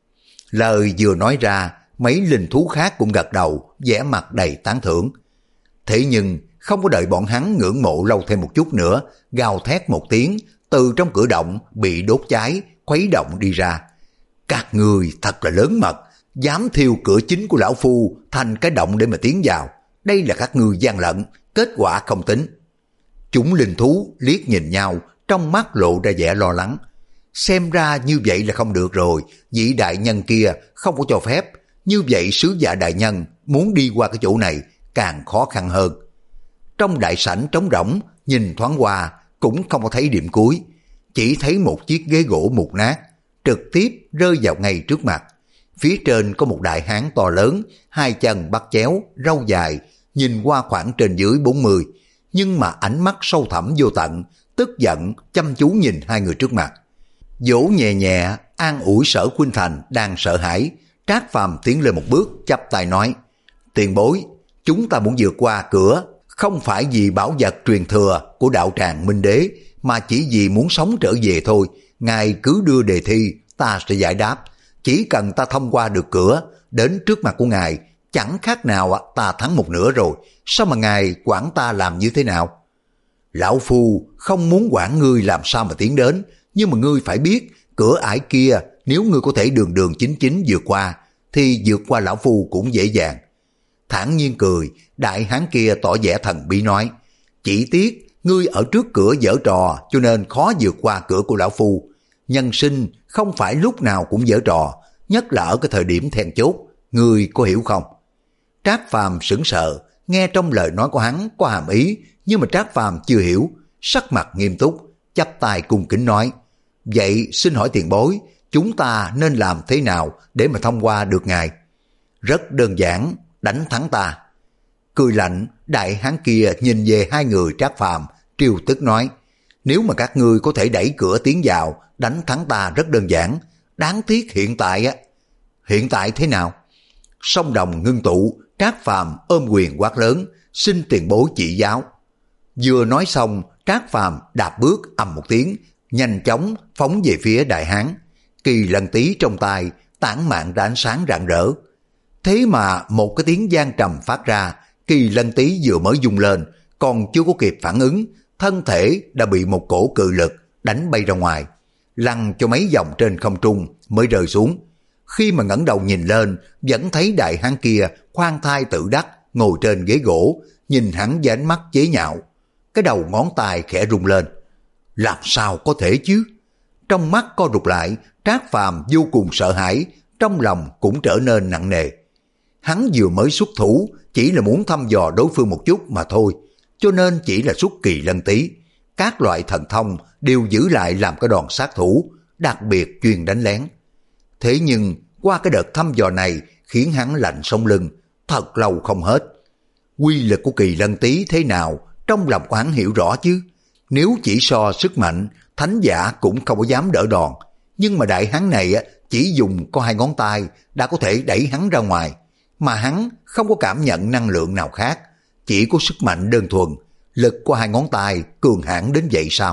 [SPEAKER 1] Lời vừa nói ra, mấy linh thú khác cũng gật đầu, vẻ mặt đầy tán thưởng. Thế nhưng không có đợi bọn hắn ngưỡng mộ lâu thêm một chút nữa, gào thét một tiếng, từ trong cửa động bị đốt cháy, khuấy động đi ra. Các người thật là lớn mật, dám thiêu cửa chính của lão phu thành cái động để mà tiến vào. Đây là các ngươi gian lận, kết quả không tính. Chúng linh thú liếc nhìn nhau, trong mắt lộ ra vẻ lo lắng. Xem ra như vậy là không được rồi, vị đại nhân kia không có cho phép, như vậy sứ giả đại nhân muốn đi qua cái chỗ này càng khó khăn hơn. Trong đại sảnh trống rỗng, nhìn thoáng qua cũng không có thấy điểm cuối, chỉ thấy một chiếc ghế gỗ mục nát, trực tiếp rơi vào ngay trước mặt. Phía trên có một đại hán to lớn, hai chân bắt chéo, râu dài, nhìn qua khoảng trên dưới bốn mươi, nhưng mà ánh mắt sâu thẳm vô tận, tức giận, chăm chú nhìn hai người trước mặt. Dỗ nhẹ nhẹ, an ủi Sở Khuynh Thành đang sợ hãi. Trác Phàm tiến lên một bước, chắp tay nói: tiền bối, chúng ta muốn vượt qua cửa, không phải vì bảo vật truyền thừa của đạo tràng Minh Đế, mà chỉ vì muốn sống trở về thôi. ngài cứ đưa đề thi, ta sẽ giải đáp. Chỉ cần ta thông qua được cửa, đến trước mặt của ngài, chẳng khác nào ta thắng một nửa rồi. Sao mà ngài quản ta làm như thế nào? Lão phu không muốn quản ngươi làm sao mà tiến đến, nhưng mà ngươi phải biết, cửa ải kia nếu ngươi có thể đường đường chính chính vượt qua, thì vượt qua lão phu cũng dễ dàng. Thản nhiên cười, đại hán kia tỏ vẻ thần bí nói, chỉ tiếc ngươi ở trước cửa giở trò cho nên khó vượt qua cửa của lão phu. Nhân sinh không phải lúc nào cũng giở trò, nhất là ở cái thời điểm then chốt, ngươi có hiểu không? Trác Phàm sững sờ, nghe trong lời nói của hắn có hàm ý, nhưng mà Trác Phàm chưa hiểu, sắc mặt nghiêm túc, chắp tay cung kính nói, vậy xin hỏi tiền bối, chúng ta nên làm thế nào để mà thông qua được ngài? Rất đơn giản, đánh thắng ta. Cười lạnh, đại hán kia nhìn về hai người Trác Phàm, trêu tức nói, nếu mà các ngươi có thể đẩy cửa tiến vào, đánh thắng ta rất đơn giản, đáng tiếc hiện tại á. Hiện tại thế nào? Song đồng ngưng tụ, Trác Phàm ôm quyền quát lớn, xin tiền bối chỉ giáo. Vừa nói xong, Trác Phàm đạp bước ầm một tiếng, nhanh chóng phóng về phía đại hán. Kỳ lân tí trong tay tản mạn ra ánh sáng rạng rỡ. Thế mà một cái tiếng vang trầm phát ra, kỳ lân tí vừa mới rung lên, còn chưa có kịp phản ứng, thân thể đã bị một cổ cự lực đánh bay ra ngoài, lăn cho mấy vòng trên không trung mới rơi xuống. Khi mà ngẩng đầu nhìn lên, vẫn thấy đại hán kia khoan thai tự đắc ngồi trên ghế gỗ, nhìn hắn với ánh mắt chế nhạo. Cái đầu ngón tay khẽ rung lên. Làm sao có thể chứ? Trong mắt co rụt lại, Trác Phàm vô cùng sợ hãi, trong lòng cũng trở nên nặng nề. Hắn vừa mới xuất thủ, chỉ là muốn thăm dò đối phương một chút mà thôi, cho nên chỉ là xuất kỳ lân tí. Các loại thần thông đều giữ lại làm cái đòn sát thủ, đặc biệt chuyên đánh lén. Thế nhưng qua cái đợt thăm dò này khiến hắn lạnh sống lưng, thật lâu không hết. Quy lực của kỳ lân tí thế nào, trong lòng của hắn hiểu rõ chứ. Nếu chỉ so sức mạnh, thánh giả cũng không có dám đỡ đòn. Nhưng mà đại hắn này chỉ dùng có hai ngón tay đã có thể đẩy hắn ra ngoài, mà hắn không có cảm nhận năng lượng nào khác, chỉ có sức mạnh đơn thuần. Lực của hai ngón tay cường hãn đến vậy sao?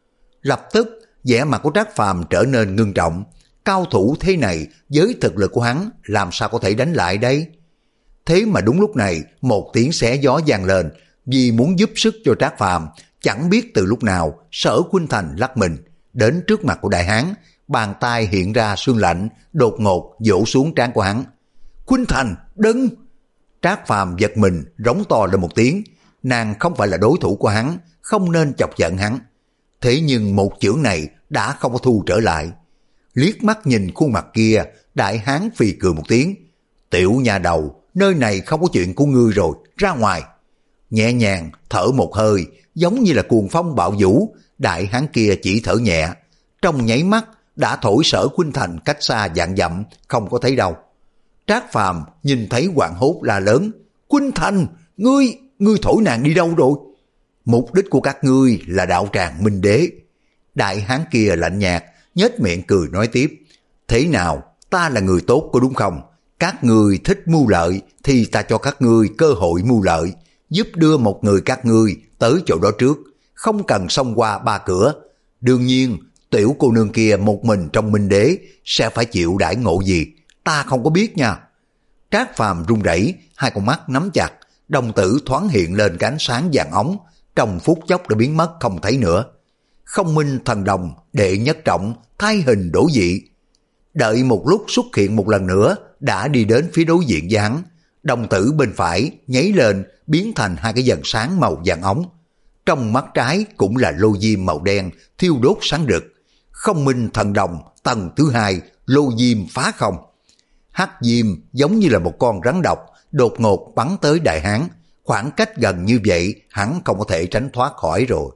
[SPEAKER 1] Lập tức vẻ mặt của Trác Phàm trở nên ngưng trọng. Cao thủ thế này với thực lực của hắn làm sao có thể đánh lại đây? Thế mà đúng lúc này một tiếng xé gió vang lên, vì muốn giúp sức cho Trác Phàm, chẳng biết từ lúc nào Sở Khuynh Thành lắc mình đến trước mặt của đại hán, bàn tay hiện ra sương lạnh, đột ngột vỗ xuống trán của hắn. Khuynh Thành, đừng! Trác Phàm giật mình, rống to lên một tiếng. Nàng không phải là đối thủ của hắn, không nên chọc giận hắn. Thế nhưng một chưởng này đã không có thu trở lại. Liếc mắt nhìn khuôn mặt kia, đại hán phì cười một tiếng. Tiểu nhà đầu, nơi này không có chuyện của ngươi rồi, ra ngoài. Nhẹ nhàng thở một hơi, giống như là cuồng phong bạo vũ, đại hán kia chỉ thở nhẹ. Trong nháy mắt đã thổi Sở Khuynh Thành cách xa vạn dặm, không có thấy đâu. Trác Phàm nhìn thấy hoảng hốt la lớn, Khuynh Thành, ngươi, ngươi thổi nàng đi đâu rồi? Mục đích của các ngươi là đạo tràng Minh Đế. Đại hán kia lạnh nhạt, nhếch miệng cười nói tiếp, thế nào, ta là người tốt có đúng không? Các ngươi thích mưu lợi thì ta cho các ngươi cơ hội mưu lợi, giúp đưa một người các ngươi tới chỗ đó trước, không cần xông qua ba cửa. Đương nhiên, tiểu cô nương kia một mình trong Minh Đế sẽ phải chịu đãi ngộ gì, ta không có biết nha. Trác Phàm run rẩy, hai con mắt nắm chặt, đồng tử thoáng hiện lên cái ánh sáng vàng óng, trong phút chốc đã biến mất không thấy nữa. Không minh thần đồng, đệ nhất trọng, thay hình đổi dị. Đợi một lúc xuất hiện một lần nữa, đã đi đến phía đối diện với hắn. Đồng tử bên phải nháy lên, biến thành hai cái dần sáng màu vàng óng. Trong mắt trái cũng là lô diêm màu đen, thiêu đốt sáng rực. Không minh thần đồng, tầng thứ hai, lô diêm phá không. Hắc diêm giống như là một con rắn độc, đột ngột bắn tới đại hán. Khoảng cách gần như vậy, hắn không có thể tránh thoát khỏi rồi.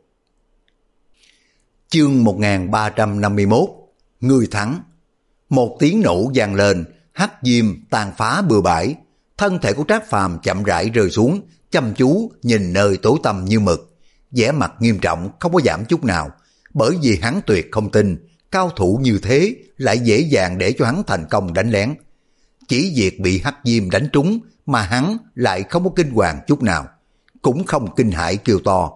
[SPEAKER 1] Chương một nghìn ba trăm năm mươi mốt, người thắng. Một tiếng nổ vang lên, hắc diêm tàn phá bừa bãi. Thân thể của Trác Phàm chậm rãi rơi xuống, chăm chú nhìn nơi tối tăm như mực. Vẻ mặt nghiêm trọng không có giảm chút nào, bởi vì hắn tuyệt không tin cao thủ như thế lại dễ dàng để cho hắn thành công đánh lén. Chỉ việc bị hắc diêm đánh trúng mà hắn lại không có kinh hoàng chút nào, cũng không kinh hãi kêu to.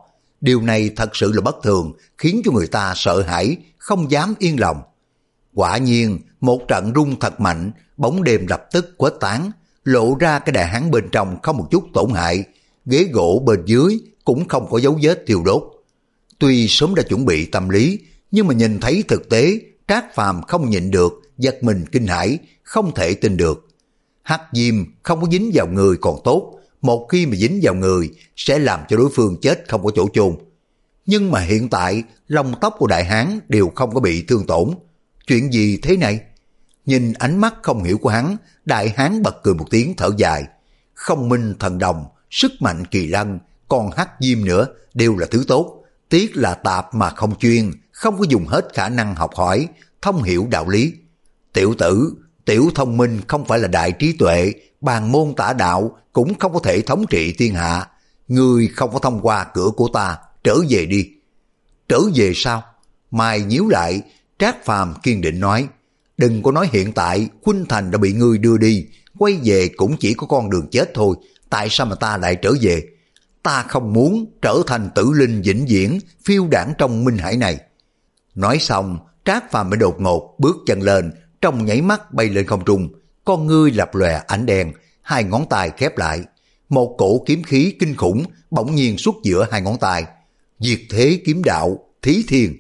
[SPEAKER 1] Điều này thật sự là bất thường, khiến cho người ta sợ hãi, không dám yên lòng. Quả nhiên, một trận rung thật mạnh, bóng đêm lập tức quét tán, lộ ra cái đại hán bên trong không một chút tổn hại, ghế gỗ bên dưới cũng không có dấu vết thiêu đốt. Tuy sớm đã chuẩn bị tâm lý, nhưng mà nhìn thấy thực tế, Trác Phàm không nhịn được, giật mình kinh hãi, không thể tin được. Hắc diêm không có dính vào người còn tốt, một khi mà dính vào người sẽ làm cho đối phương chết không có chỗ chôn. Nhưng mà hiện tại lông tóc của đại hán đều không có bị thương tổn. Chuyện gì thế này? Nhìn ánh mắt không hiểu của hắn, đại hán bật cười một tiếng thở dài. Không minh thần đồng, sức mạnh kỳ lân, còn hắc diêm nữa đều là thứ tốt. Tiếc là tạp mà không chuyên, không có dùng hết khả năng học hỏi, thông hiểu đạo lý. Tiểu tử, tiểu thông minh không phải là đại trí tuệ, bàn môn tả đạo cũng không có thể thống trị thiên hạ. Ngươi không có thông qua cửa của ta, trở về đi. Trở về sao? Mai nhíu lại, Trác Phàm kiên định nói, đừng có nói hiện tại Khuynh Thành đã bị ngươi đưa đi, quay về cũng chỉ có con đường chết thôi, tại sao mà ta lại trở về? Ta không muốn trở thành tử linh vĩnh viễn phiêu đãng trong minh hải này. Nói xong, Trác Phàm mới đột ngột bước chân lên, trong nháy mắt bay lên không trung, con ngươi lập lòe ánh đèn, hai ngón tay khép lại, một cổ kiếm khí kinh khủng bỗng nhiên xuất giữa hai ngón tay. Diệt thế kiếm đạo, thí thiên.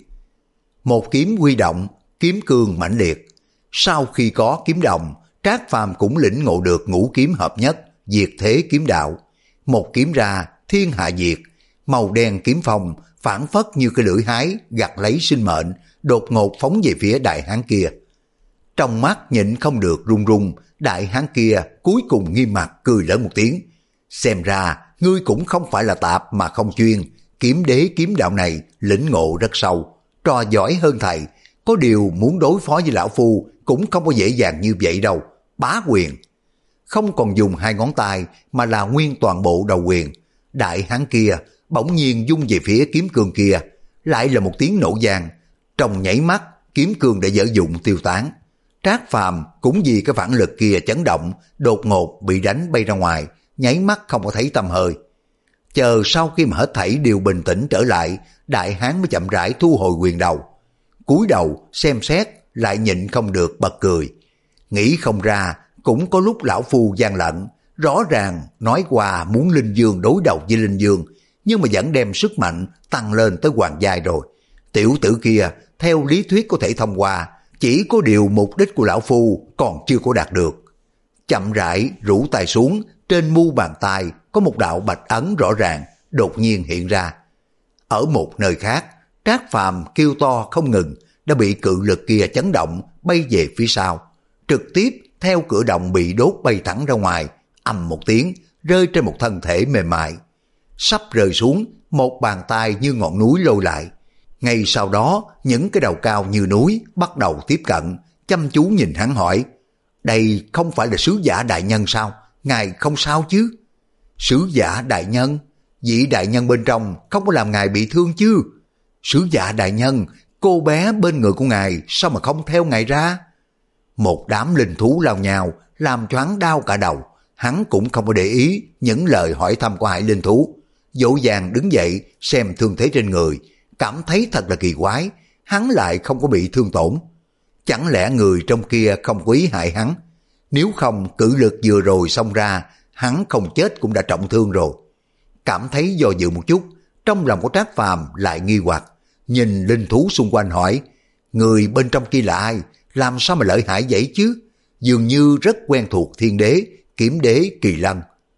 [SPEAKER 1] Một kiếm huy động, kiếm cương mãnh liệt. Sau khi có kiếm đồng, Trác Phàm cũng lĩnh ngộ được ngũ kiếm hợp nhất, diệt thế kiếm đạo. Một kiếm ra, thiên hạ diệt. Màu đen kiếm phong phản phất như cái lưỡi hái gặt lấy sinh mệnh, đột ngột phóng về phía đại hán kia. Trong mắt nhịn không được run run, đại hán kia cuối cùng nghiêm mặt cười lớn một tiếng. Xem ra ngươi cũng không phải là tạp mà không chuyên, kiếm đế kiếm đạo này lĩnh ngộ rất sâu, trò giỏi hơn thầy. Có điều muốn đối phó với lão phu cũng không có dễ dàng như vậy đâu. Bá quyền. Không còn dùng hai ngón tay mà là nguyên toàn bộ đầu quyền. Đại hán kia bỗng nhiên dung về phía kiếm cương kia, lại là một tiếng nổ vang. Trong nhảy mắt, kiếm cương đã dở dụng tiêu tán. Trác Phàm cũng vì cái phản lực kia chấn động, đột ngột bị đánh bay ra ngoài, nháy mắt không có thấy tăm hơi. Chờ sau khi mà hết thảy đều bình tĩnh trở lại, đại hán mới chậm rãi thu hồi quyền đầu. Cúi đầu xem xét, lại nhịn không được bật cười. Nghĩ không ra, cũng có lúc lão phu gian lận, rõ ràng nói qua muốn Linh Dương đối đầu với Linh Dương, nhưng mà vẫn đem sức mạnh tăng lên tới hoàng giai rồi. Tiểu tử kia theo lý thuyết có thể thông qua, chỉ có điều mục đích của lão phu còn chưa có đạt được. Chậm rãi rũ tay xuống, trên mu bàn tay có một đạo bạch ấn rõ ràng đột nhiên hiện ra. Ở một nơi khác, Trác Phàm kêu to không ngừng, đã bị cự lực kia chấn động bay về phía sau, trực tiếp theo cửa động bị đốt bay thẳng ra ngoài, ầm một tiếng rơi trên một thân thể mềm mại. Sắp rơi xuống, một bàn tay như ngọn núi lôi lại. Ngay sau đó, những cái đầu cao như núi bắt đầu tiếp cận, chăm chú nhìn hắn hỏi, đây không phải là sứ giả đại nhân sao? Ngài không sao chứ? Sứ giả đại nhân? Vị đại nhân bên trong không có làm ngài bị thương chứ? Sứ giả đại nhân, cô bé bên người của ngài sao mà không theo ngài ra? Một đám linh thú lao nhào, làm cho hắn đau cả đầu. Hắn cũng không có để ý những lời hỏi thăm của hải linh thú, dỗ dàng đứng dậy xem thương thế trên người, cảm thấy thật là kỳ quái, hắn lại không có bị thương tổn. Chẳng lẽ người trong kia không quý hại hắn? Nếu không cự lực vừa rồi xông ra, hắn không chết cũng đã trọng thương rồi. Cảm thấy do dự một chút, trong lòng của Trác Phàm lại nghi hoặc, nhìn linh thú xung quanh hỏi, người bên trong kia là ai? Làm sao mà lợi hại vậy chứ? Dường như rất quen thuộc thiên đế, kiếm đế, kỳ lân.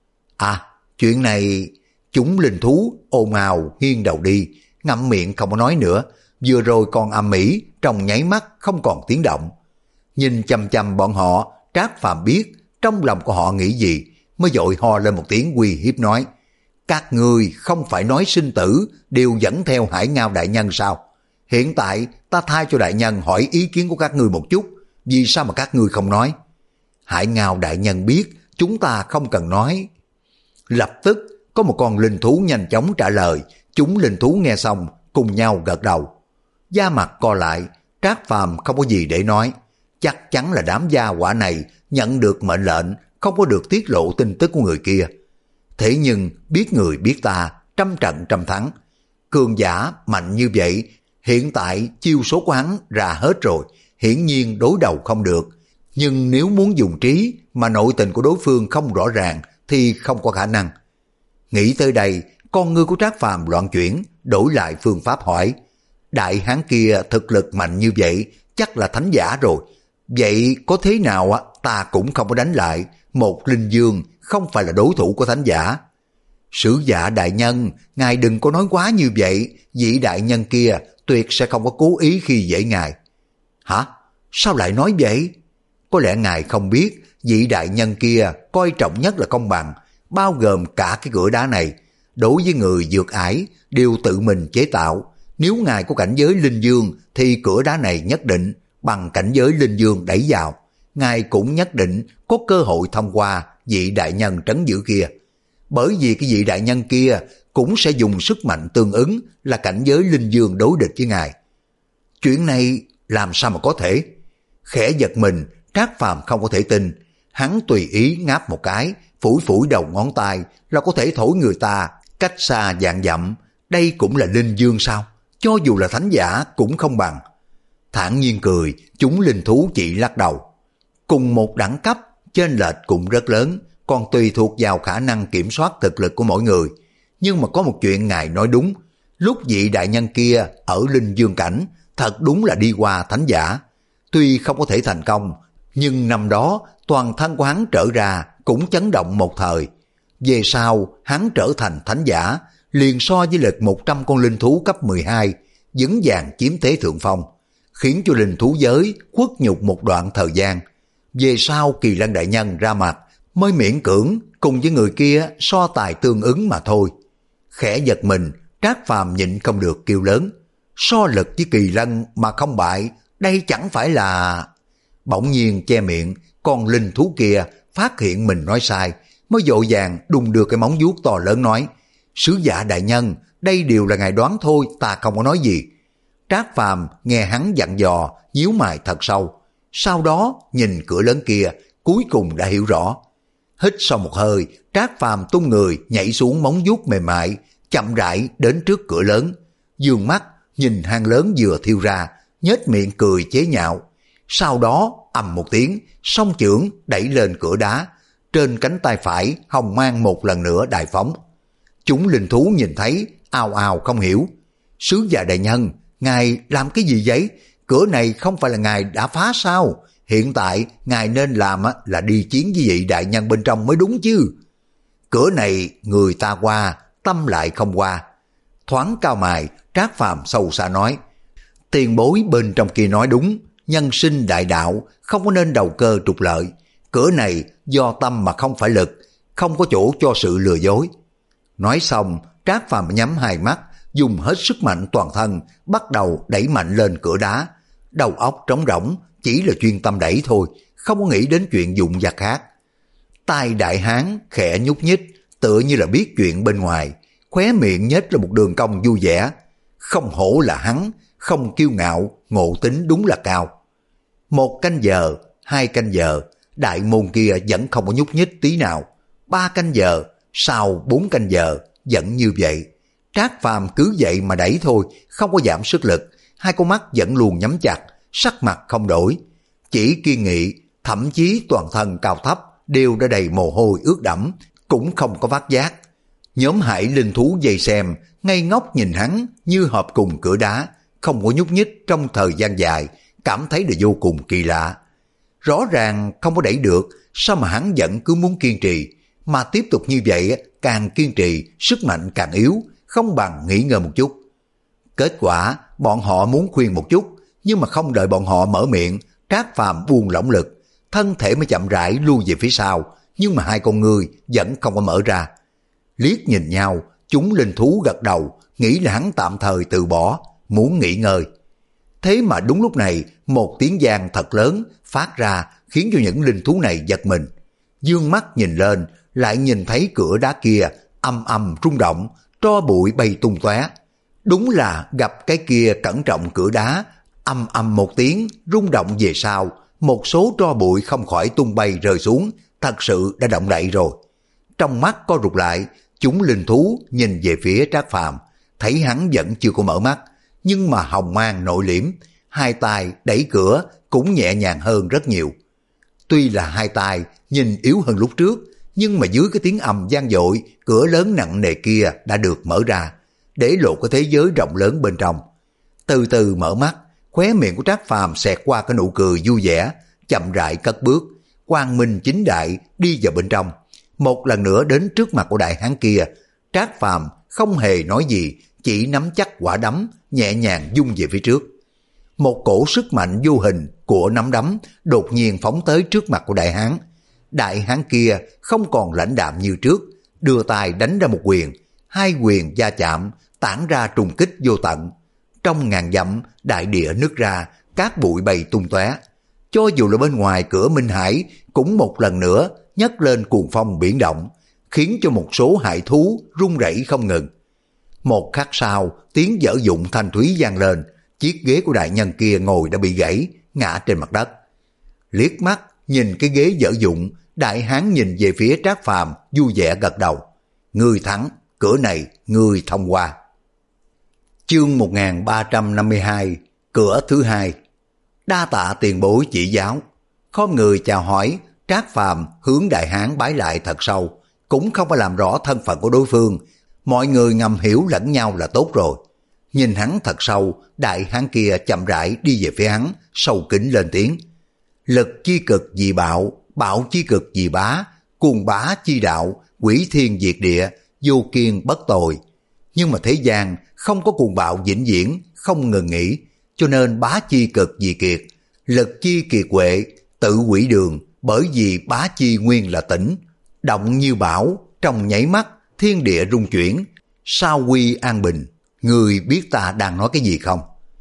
[SPEAKER 1] À, chuyện này... Chúng linh thú ồn ào nghiêng đầu đi, ngậm miệng không có nói nữa, vừa rồi còn ầm ĩ, trong nháy mắt không còn tiếng động. Nhìn chăm chăm bọn họ, Trác Phàm biết trong lòng của họ nghĩ gì, mới vội ho lên một tiếng uy hiếp nói, các ngươi không phải nói sinh tử đều dẫn theo Hải Ngao đại nhân sao? Hiện tại ta thay cho đại nhân hỏi ý kiến của các ngươi một chút, vì sao mà các ngươi không nói? Hải Ngao đại nhân biết chúng ta không cần nói. Lập tức có một con linh thú nhanh chóng trả lời, chúng linh thú nghe xong cùng nhau gật đầu. Da mặt co lại, Trác Phàm không có gì để nói, chắc chắn là đám gia hỏa này nhận được mệnh lệnh không có được tiết lộ tin tức của người kia. Thế nhưng biết người biết ta, trăm trận trăm thắng, cường giả mạnh như vậy, hiện tại chiêu số của hắn ra hết rồi, hiển nhiên đối đầu không được. Nhưng nếu muốn dùng trí mà nội tình của đối phương không rõ ràng thì không có khả năng. Nghĩ tới đây, con ngươi của Trác Phàm loạn chuyển, đổi lại phương pháp hỏi. Đại hán kia thực lực mạnh như vậy, chắc là thánh giả rồi. Vậy có thế nào ta cũng không có đánh lại, một linh dương không phải là đối thủ của thánh giả. Sử giả đại nhân, ngài đừng có nói quá như vậy, vị đại nhân kia tuyệt sẽ không có cố ý khi dễ ngài. Hả? Sao lại nói vậy? Có lẽ ngài không biết, vị đại nhân kia coi trọng nhất là công bằng, bao gồm cả cái cửa đá này. Đối với người vượt ải, đều tự mình chế tạo. Nếu ngài có cảnh giới linh dương, thì cửa đá này nhất định bằng cảnh giới linh dương đẩy vào. Ngài cũng nhất định có cơ hội thông qua vị đại nhân trấn giữ kia. Bởi vì cái vị đại nhân kia cũng sẽ dùng sức mạnh tương ứng là cảnh giới linh dương đối địch với ngài. Chuyện này làm sao mà có thể? Khẽ giật mình, Trác Phàm không có thể tin. Hắn tùy ý ngáp một cái, phủi phủi đầu ngón tay là có thể thổi người ta cách xa vạn dặm. Đây cũng là linh dương sao? Cho dù là thánh giả cũng không bằng. Thản nhiên cười, chúng linh thú chỉ lắc đầu. Cùng một đẳng cấp, chênh lệch cũng rất lớn, còn tùy thuộc vào khả năng kiểm soát thực lực của mỗi người. Nhưng mà có một chuyện ngài nói đúng, lúc vị đại nhân kia ở linh dương cảnh, thật đúng là đi qua thánh giả. Tuy không có thể thành công, nhưng năm đó toàn thân của hắn trở ra cũng chấn động một thời. Về sau hắn trở thành thánh giả, liền so với lực một trăm con linh thú cấp mười hai, vững vàng chiếm thế thượng phong, khiến cho linh thú giới khuất nhục một đoạn thời gian. Về sau Kỳ Lân đại nhân ra mặt, mới miễn cưỡng cùng với người kia so tài tương ứng mà thôi. Khẽ giật mình, Trác Phàm nhịn không được kêu lớn. So lực với Kỳ Lân mà không bại, đây chẳng phải là... Bỗng nhiên che miệng, con linh thú kia phát hiện mình nói sai, mới vội vàng đùng đưa cái móng vuốt to lớn nói: Sứ giả đại nhân, đây đều là ngài đoán thôi, ta không có nói gì. Trác Phàm nghe hắn dặn dò, nhíu mày thật sâu. Sau đó nhìn cửa lớn kia, cuối cùng đã hiểu rõ. Hít sau một hơi, Trác Phàm tung người nhảy xuống móng vuốt mềm mại, chậm rãi đến trước cửa lớn, dương mắt nhìn hang lớn vừa thiêu ra, nhếch miệng cười chế nhạo. Sau đó ầm một tiếng, song chưởng đẩy lên cửa đá, trên cánh tay phải hồng mang một lần nữa đại phóng. Chúng linh thú nhìn thấy ào ào không hiểu. Sứ giả đại nhân, ngài làm cái gì vậy? Cửa này không phải là ngài đã phá sao? Hiện tại ngài nên làm là đi chiến với vị đại nhân bên trong mới đúng chứ. Cửa này người ta qua, tâm lại không qua. Thoáng cao mày, Trác Phàm sâu xa nói: Tiền bối bên trong kia nói đúng, nhân sinh đại đạo không có nên đầu cơ trục lợi. Cửa này do tâm mà không phải lực, không có chỗ cho sự lừa dối. Nói xong, Trác Phàm nhắm hai mắt, dùng hết sức mạnh toàn thân, bắt đầu đẩy mạnh lên cửa đá. Đầu óc trống rỗng, chỉ là chuyên tâm đẩy thôi, không có nghĩ đến chuyện dụng vặt khác. Tai đại hán khẽ nhúc nhích, tựa như là biết chuyện bên ngoài, khóe miệng nhếch là một đường cong vui vẻ. Không hổ là hắn, không kiêu ngạo, ngộ tính đúng là cao. Một canh giờ, hai canh giờ, đại môn kia vẫn không có nhúc nhích tí nào. Ba canh giờ, sau bốn canh giờ, vẫn như vậy. Trác Phàm cứ vậy mà đẩy thôi, không có giảm sức lực, hai con mắt vẫn luôn nhắm chặt, sắc mặt không đổi, chỉ kiên nghị, thậm chí toàn thân cao thấp đều đã đầy mồ hôi ướt đẫm, cũng không có vác giác. Nhóm hải linh thú dây xem, ngây ngốc nhìn hắn như hợp cùng cửa đá, không có nhúc nhích trong thời gian dài, cảm thấy là vô cùng kỳ lạ. Rõ ràng không có đẩy được, sao mà hắn vẫn cứ muốn kiên trì, mà tiếp tục như vậy càng kiên trì, sức mạnh càng yếu, không bằng nghỉ ngơi một chút. Kết quả, bọn họ muốn khuyên một chút, nhưng mà không đợi bọn họ mở miệng, Trác Phàm buông lỏng lực, thân thể mới chậm rãi lui về phía sau, nhưng mà hai con ngươi vẫn không có mở ra. Liếc nhìn nhau, chúng linh thú gật đầu, nghĩ là hắn tạm thời từ bỏ, muốn nghỉ ngơi. Thế mà đúng lúc này, một tiếng vang thật lớn phát ra, khiến cho những linh thú này giật mình. Dương mắt nhìn lên, lại nhìn thấy cửa đá kia âm âm rung động, tro bụi bay tung tóe. Đúng là gặp cái kia cẩn trọng cửa đá, âm âm một tiếng rung động về sau, một số tro bụi không khỏi tung bay rơi xuống, thật sự đã động đậy rồi. Trong mắt co rụt lại, chúng linh thú nhìn về phía Trác Phàm, thấy hắn vẫn chưa có mở mắt, nhưng mà hồng mang nội liễm, hai tay đẩy cửa cũng nhẹ nhàng hơn rất nhiều. Tuy là hai tay nhìn yếu hơn lúc trước, nhưng mà dưới cái tiếng ầm vang dội, cửa lớn nặng nề kia đã được mở ra, để lộ cái thế giới rộng lớn bên trong. Từ từ mở mắt, khóe miệng của Trác Phàm xẹt qua cái nụ cười vui vẻ, chậm rãi cất bước, quang minh chính đại đi vào bên trong. Một lần nữa đến trước mặt của đại hán kia, Trác Phàm không hề nói gì, chỉ nắm chắc quả đấm, nhẹ nhàng vung về phía trước. Một cổ sức mạnh vô hình của nắm đấm đột nhiên phóng tới trước mặt của đại hán. Đại hán kia không còn lãnh đạm như trước, đưa tay đánh ra một quyền, hai quyền va chạm, tản ra trùng kích vô tận. Trong ngàn dặm, đại địa nứt ra, cát bụi bay tung tóe. Cho dù là bên ngoài cửa Minh Hải cũng một lần nữa nhấc lên cuồng phong biển động, khiến cho một số hải thú rung rẩy không ngừng. Một khắc sau, tiếng dở dụng thanh thúy vang lên, chiếc ghế của đại nhân kia ngồi đã bị gãy, ngã trên mặt đất. Liếc mắt nhìn cái ghế dở dụng, đại hán nhìn về phía Trác Phàm vui vẻ gật đầu. Ngươi thắng, cửa này ngươi thông qua. Chương một nghìn ba trăm năm mươi hai, cửa thứ hai. Đa tạ tiền bối chỉ giáo. Khom người chào hỏi, Trác Phàm hướng đại hán bái lại thật sâu, cũng không phải làm rõ thân phận của đối phương, mọi người ngầm hiểu lẫn nhau là tốt rồi. Nhìn hắn thật sâu, đại hán kia chậm rãi đi về phía hắn, sâu kính lên tiếng. Lực chi cực vì bạo, bạo chi cực vì bá, cuồng bá chi đạo, quỷ thiên diệt địa, vô kiên bất tồi. Nhưng mà thế gian không có cuồng bạo vĩnh viễn, không ngừng nghỉ, cho nên bá chi cực vì kiệt, lực chi kiệt huệ, tự quỷ đường, bởi vì bá chi nguyên là tĩnh, động như bão, trong nháy mắt, thiên địa rung chuyển, sao quy an bình. Người biết ta đang nói cái gì không?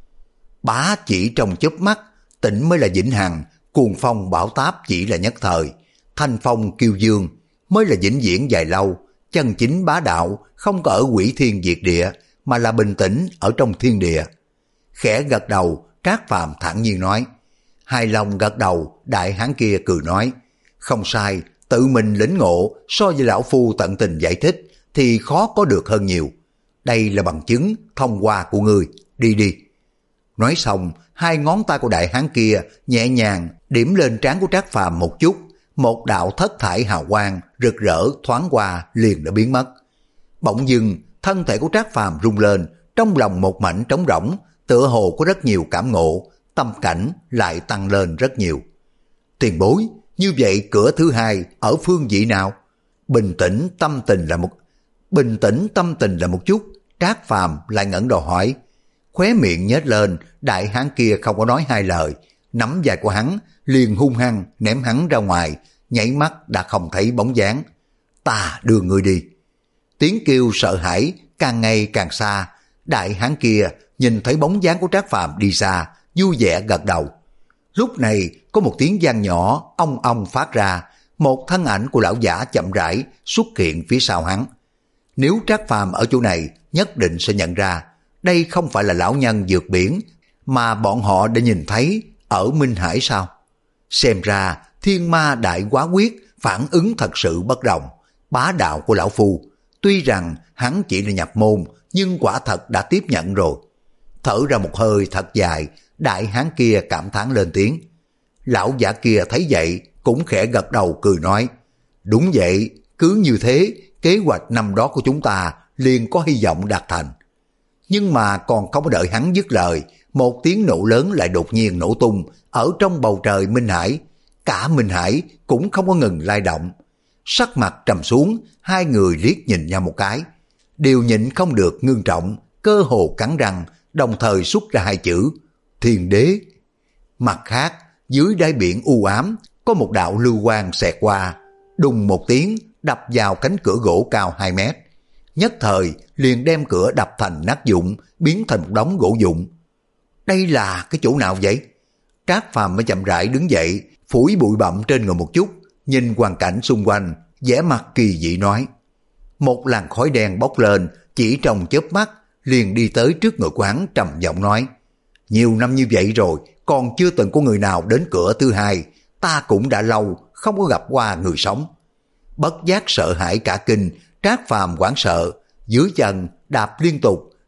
[SPEAKER 1] Bá chỉ trong chớp mắt, tĩnh mới là vĩnh hằng, cuồng phong bão táp chỉ là nhất thời, thanh phong kiêu dương mới là vĩnh viễn dài lâu. Chân chính bá đạo không có ở quỷ thiên diệt địa, mà là bình tĩnh ở trong thiên địa. Khẽ gật đầu, Trác Phàm thản nhiên nói. Hài lòng gật đầu, đại hán kia cười nói. Không sai, tự mình lĩnh ngộ so với lão phu tận tình giải thích thì khó có được hơn nhiều. Đây là bằng chứng thông qua của ngươi, đi đi. Nói xong, hai ngón tay của đại hán kia nhẹ nhàng điểm lên trán của Trác Phàm một chút, một đạo thất thải hào quang rực rỡ thoáng qua liền đã biến mất. Bỗng dưng, thân thể của Trác Phàm rung lên, trong lòng một mảnh trống rỗng, tựa hồ có rất nhiều cảm ngộ, tâm cảnh lại tăng lên rất nhiều. Tiền bối, như vậy cửa thứ hai ở phương vị nào? Bình tĩnh tâm tình là một bình tĩnh tâm tình là một chút, Trác Phàm lại ngẩng đầu hỏi. Khóe miệng nhếch lên, đại hán kia không có nói hai lời, nắm vai của hắn liền hung hăng ném hắn ra ngoài, nhảy mắt đã không thấy bóng dáng. Ta đưa người đi. Tiếng kêu sợ hãi càng ngày càng xa, đại hán kia nhìn thấy bóng dáng của Trác Phàm đi xa, vui vẻ gật đầu. Lúc này có một tiếng vang nhỏ ong ong phát ra, một thân ảnh của lão giả chậm rãi xuất hiện phía sau hắn. Nếu Trác Phàm ở chỗ này nhất định sẽ nhận ra đây không phải là lão nhân vượt biển mà bọn họ đã nhìn thấy ở Minh Hải sao? Xem ra thiên ma đại quá quyết phản ứng thật sự bất đồng, bá đạo của lão phu. Tuy rằng hắn chỉ là nhập môn, nhưng quả thật đã tiếp nhận rồi. Thở ra một hơi thật dài, đại hán kia cảm thán lên tiếng. Lão giả kia thấy vậy cũng khẽ gật đầu cười nói. Đúng vậy, cứ như thế, kế hoạch năm đó của chúng ta liền có hy vọng đạt thành. Nhưng mà còn không có đợi hắn dứt lời, một tiếng nổ lớn lại đột nhiên nổ tung ở trong bầu trời Minh Hải. Cả Minh Hải cũng không có ngừng lay động. Sắc mặt trầm xuống, hai người liếc nhìn nhau một cái, đều nhịn không được ngưng trọng, cơ hồ cắn răng, đồng thời xuất ra hai chữ Thiên Đế. Mặt khác, dưới đáy biển u ám có một đạo lưu quang xẹt qua, đùng một tiếng đập vào cánh cửa gỗ cao hai mét. Nhất thời liền đem cửa đập thành nát vụn, biến thành một đống gỗ vụn. Đây là cái chỗ nào vậy? Trác Phàm mới chậm rãi đứng dậy, phủi bụi bặm trên người một chút, nhìn hoàn cảnh xung quanh, vẻ mặt kỳ dị nói. Một làn khói đen bốc lên, chỉ trong chớp mắt liền đi tới trước người của hắn, trầm giọng nói. Nhiều năm như vậy rồi, còn chưa từng có người nào đến cửa thứ hai, ta cũng đã lâu không có gặp qua người sống. Bất giác sợ hãi cả kinh, Trác Phàm hoảng sợ, dưới chân đạp liên tục,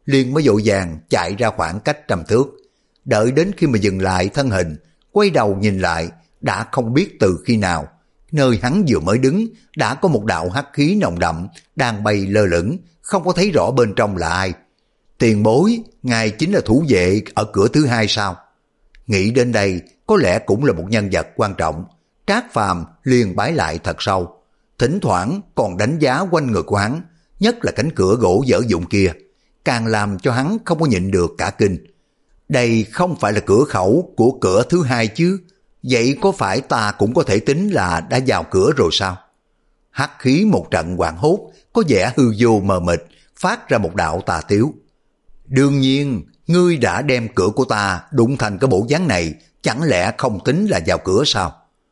[SPEAKER 1] liền mới vội vàng chạy ra khoảng cách trăm thước. Đợi đến khi mà dừng lại thân hình, quay đầu nhìn lại, đã không biết từ khi nào, nơi hắn vừa mới đứng đã có một đạo hắc khí nồng đậm đang bay lơ lửng, không có thấy rõ bên trong là ai. Tiền bối, ngài chính là thủ vệ ở cửa thứ hai sao? Nghĩ đến đây, có lẽ cũng là một nhân vật quan trọng. Trác Phàm liền bái lại thật sâu, thỉnh thoảng còn đánh giá quanh người của hắn, nhất là cánh cửa gỗ dở dụng kia, càng làm cho hắn không có nhịn được cả kinh. Đây không phải là cửa khẩu của cửa thứ hai chứ, vậy có phải ta cũng có thể tính là đã vào cửa rồi sao? Hắc khí một trận hoảng hốt, có vẻ hư vô mờ mịt, phát ra một đạo tà tiếu. Đương nhiên, ngươi đã đem cửa của ta đụng thành cái bộ dáng này, chẳng lẽ không tính là vào cửa sao?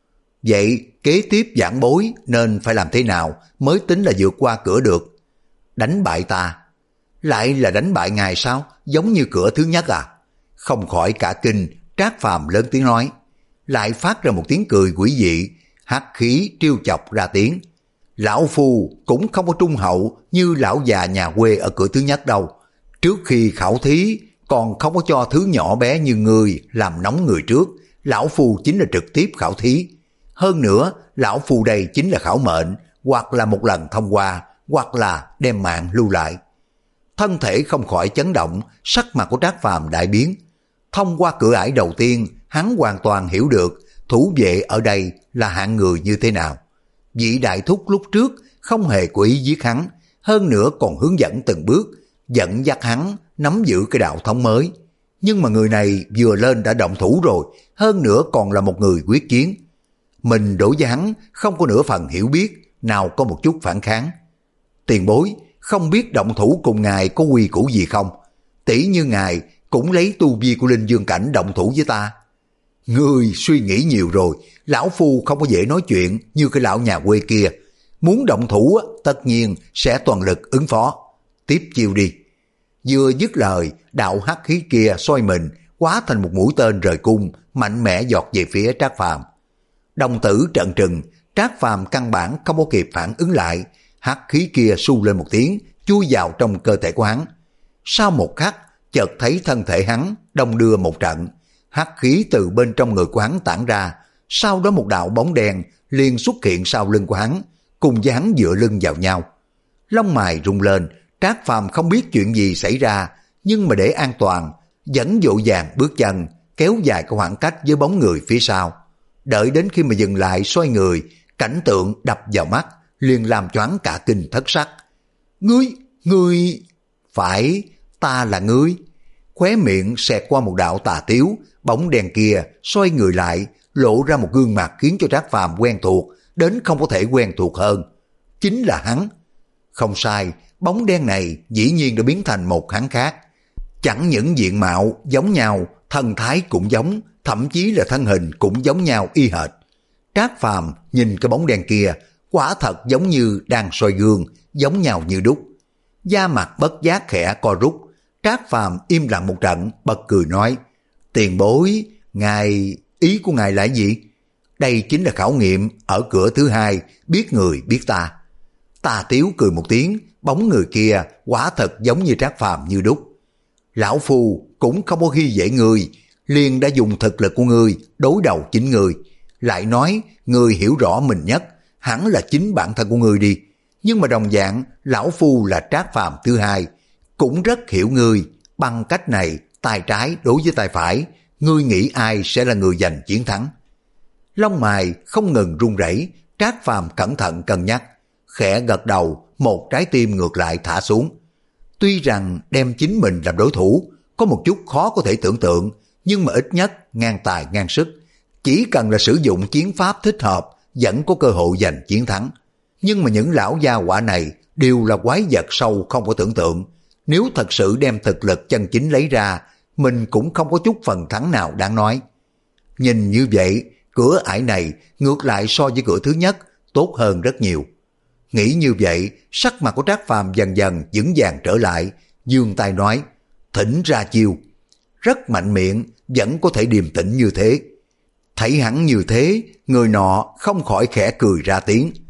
[SPEAKER 1] Vậy kế tiếp giảng bối nên phải làm thế nào mới tính là vượt qua cửa được? Đánh bại ta? Lại là đánh bại ngài sao? Giống như cửa thứ nhất à? Không khỏi cả kinh, Trác Phàm lớn tiếng nói, lại phát ra một tiếng cười quỷ dị, hắc khí trêu chọc ra tiếng. Lão phu cũng không có trung hậu như lão già nhà quê ở cửa thứ nhất đâu. Trước khi khảo thí còn không có cho thứ nhỏ bé như ngươi làm nóng người trước, lão phu chính là trực tiếp khảo thí. Hơn nữa, lão phu đây chính là khảo mệnh, hoặc là một lần thông qua, hoặc là đem mạng lưu lại. Thân thể không khỏi chấn động, sắc mặt của Trác Phàm đại biến. Thông qua cửa ải đầu tiên, hắn hoàn toàn hiểu được thủ vệ ở đây là hạng người như thế nào. Vị đại thúc lúc trước không hề có ý giết hắn, hơn nữa còn hướng dẫn từng bước, dẫn dắt hắn nắm giữ cái đạo thống mới. Nhưng mà người này vừa lên đã động thủ rồi, hơn nữa còn là một người quyết chiến. Mình đối với hắn không có nửa phần hiểu biết, nào có một chút phản kháng. Tiền bối, không biết động thủ cùng ngài có quy củ gì không? Tỷ như ngài cũng lấy tu vi của linh dương cảnh động thủ với ta. Ngươi suy nghĩ nhiều rồi, lão phu không có dễ nói chuyện như cái lão nhà quê kia. Muốn động thủ tất nhiên sẽ toàn lực ứng phó. Tiếp chiêu đi. Vừa dứt lời, đạo hắc khí kia xoay mình, hóa thành một mũi tên rời cung, mạnh mẽ giọt về phía Trác Phàm. Đồng tử trợn trừng, Trác Phàm căn bản không có kịp phản ứng lại, hắc khí kia su lên một tiếng, chui vào trong cơ thể của hắn. Sau một khắc, chợt thấy thân thể hắn đông đưa một trận, hắc khí từ bên trong người của hắn tản ra, sau đó một đạo bóng đen liền xuất hiện sau lưng của hắn, cùng với hắn dựa lưng vào nhau. Lông mày rung lên, Trác Phàm không biết chuyện gì xảy ra, nhưng mà để an toàn, vẫn vội vàng bước chân, kéo dài cái khoảng cách với bóng người phía sau. Đợi đến khi mà dừng lại xoay người, cảnh tượng đập vào mắt, liền làm choáng cả kinh thất sắc. Ngươi, ngươi... Phải, ta là ngươi. Khóe miệng xẹt qua một đạo tà tiếu, bóng đèn kia xoay người lại, lộ ra một gương mặt khiến cho Trác Phàm quen thuộc, đến không có thể quen thuộc hơn. Chính là hắn. Không sai, bóng đen này dĩ nhiên đã biến thành một hắn khác. Chẳng những diện mạo giống nhau, thân thái cũng giống, thậm chí là thân hình cũng giống nhau y hệt. Trác Phàm nhìn cái bóng đen kia, quả thật giống như đang soi gương, giống nhau như đúc. Da mặt bất giác khẽ co rút, Trác Phàm im lặng một trận, bật cười nói, tiền bối, ngài, ý của ngài là gì? Đây chính là khảo nghiệm ở cửa thứ hai, biết người biết ta. Tà tiếu cười một tiếng, bóng người kia quả thật giống như Trác Phàm như đúc. Lão phu cũng không có khi dễ người, liền đã dùng thực lực của người đối đầu chính người. Lại nói, người hiểu rõ mình nhất, hẳn là chính bản thân của người đi. Nhưng mà đồng dạng, lão phu là Trác Phàm thứ hai, cũng rất hiểu người. Bằng cách này, tay trái đối với tay phải, ngươi nghĩ ai sẽ là người giành chiến thắng? Lông mày không ngừng run rẩy, Trác Phàm cẩn thận cân nhắc, khẽ gật đầu, một trái tim ngược lại thả xuống. Tuy rằng đem chính mình làm đối thủ, có một chút khó có thể tưởng tượng, nhưng mà ít nhất ngang tài ngang sức. Chỉ cần là sử dụng chiến pháp thích hợp, vẫn có cơ hội giành chiến thắng. Nhưng mà những lão gia hỏa này đều là quái vật sâu không có tưởng tượng. Nếu thật sự đem thực lực chân chính lấy ra, mình cũng không có chút phần thắng nào đáng nói. Nhìn như vậy, cửa ải này ngược lại so với cửa thứ nhất tốt hơn rất nhiều. Nghĩ như vậy, sắc mặt của Trác Phàm dần dần vững vàng trở lại, giương tay nói, thỉnh ra chiêu. Rất mạnh miệng, vẫn có thể điềm tĩnh như thế. Thấy hắn như thế, người nọ không khỏi khẽ cười ra tiếng.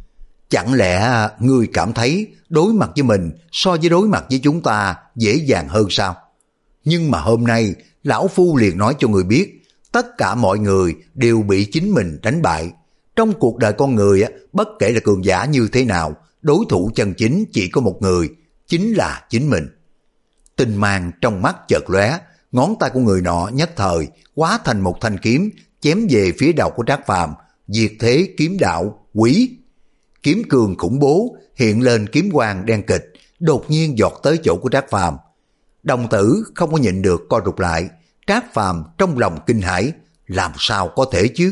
[SPEAKER 1] Chẳng lẽ ngươi cảm thấy đối mặt với mình so với đối mặt với chúng ta dễ dàng hơn sao? Nhưng mà hôm nay, lão phu liền nói cho người biết, tất cả mọi người đều bị chính mình đánh bại. Trong cuộc đời con người, bất kể là cường giả như thế nào, đối thủ chân chính chỉ có một người, chính là chính mình. Tinh mang trong mắt chợt lóe, ngón tay của người nọ nhất thời hóa thành một thanh kiếm, chém về phía đầu của Trác Phàm, diệt thế kiếm đạo, quỷ. Kiếm cường khủng bố hiện lên kiếm quang đen kịch, đột nhiên giọt tới chỗ của Trác Phàm. Đồng tử không có nhịn được co rụt lại, Trác Phàm trong lòng kinh hãi, làm sao có thể chứ?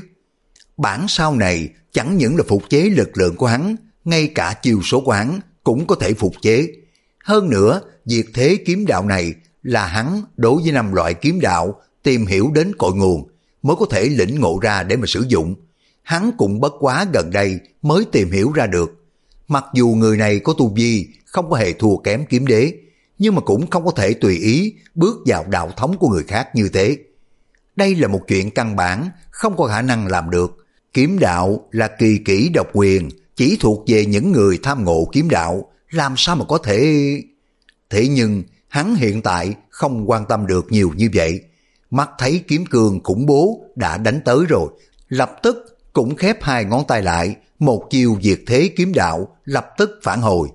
[SPEAKER 1] Bản sao này chẳng những là phục chế lực lượng của hắn, ngay cả chiêu số của hắn cũng có thể phục chế. Hơn nữa, diệt thế kiếm đạo này là hắn đối với năm loại kiếm đạo tìm hiểu đến cội nguồn, mới có thể lĩnh ngộ ra để mà sử dụng. Hắn cũng bất quá gần đây mới tìm hiểu ra được. Mặc dù người này có tu vi không có hề thua kém kiếm đế, nhưng mà cũng không có thể tùy ý bước vào đạo thống của người khác như thế. Đây là một chuyện căn bản, không có khả năng làm được. Kiếm đạo là kỳ kỹ độc quyền, chỉ thuộc về những người tham ngộ kiếm đạo, làm sao mà có thể... Thế nhưng hắn hiện tại không quan tâm được nhiều như vậy. Mắt thấy kiếm cương khủng bố đã đánh tới rồi, lập tức cũng khép hai ngón tay lại, một chiêu diệt thế kiếm đạo lập tức phản hồi.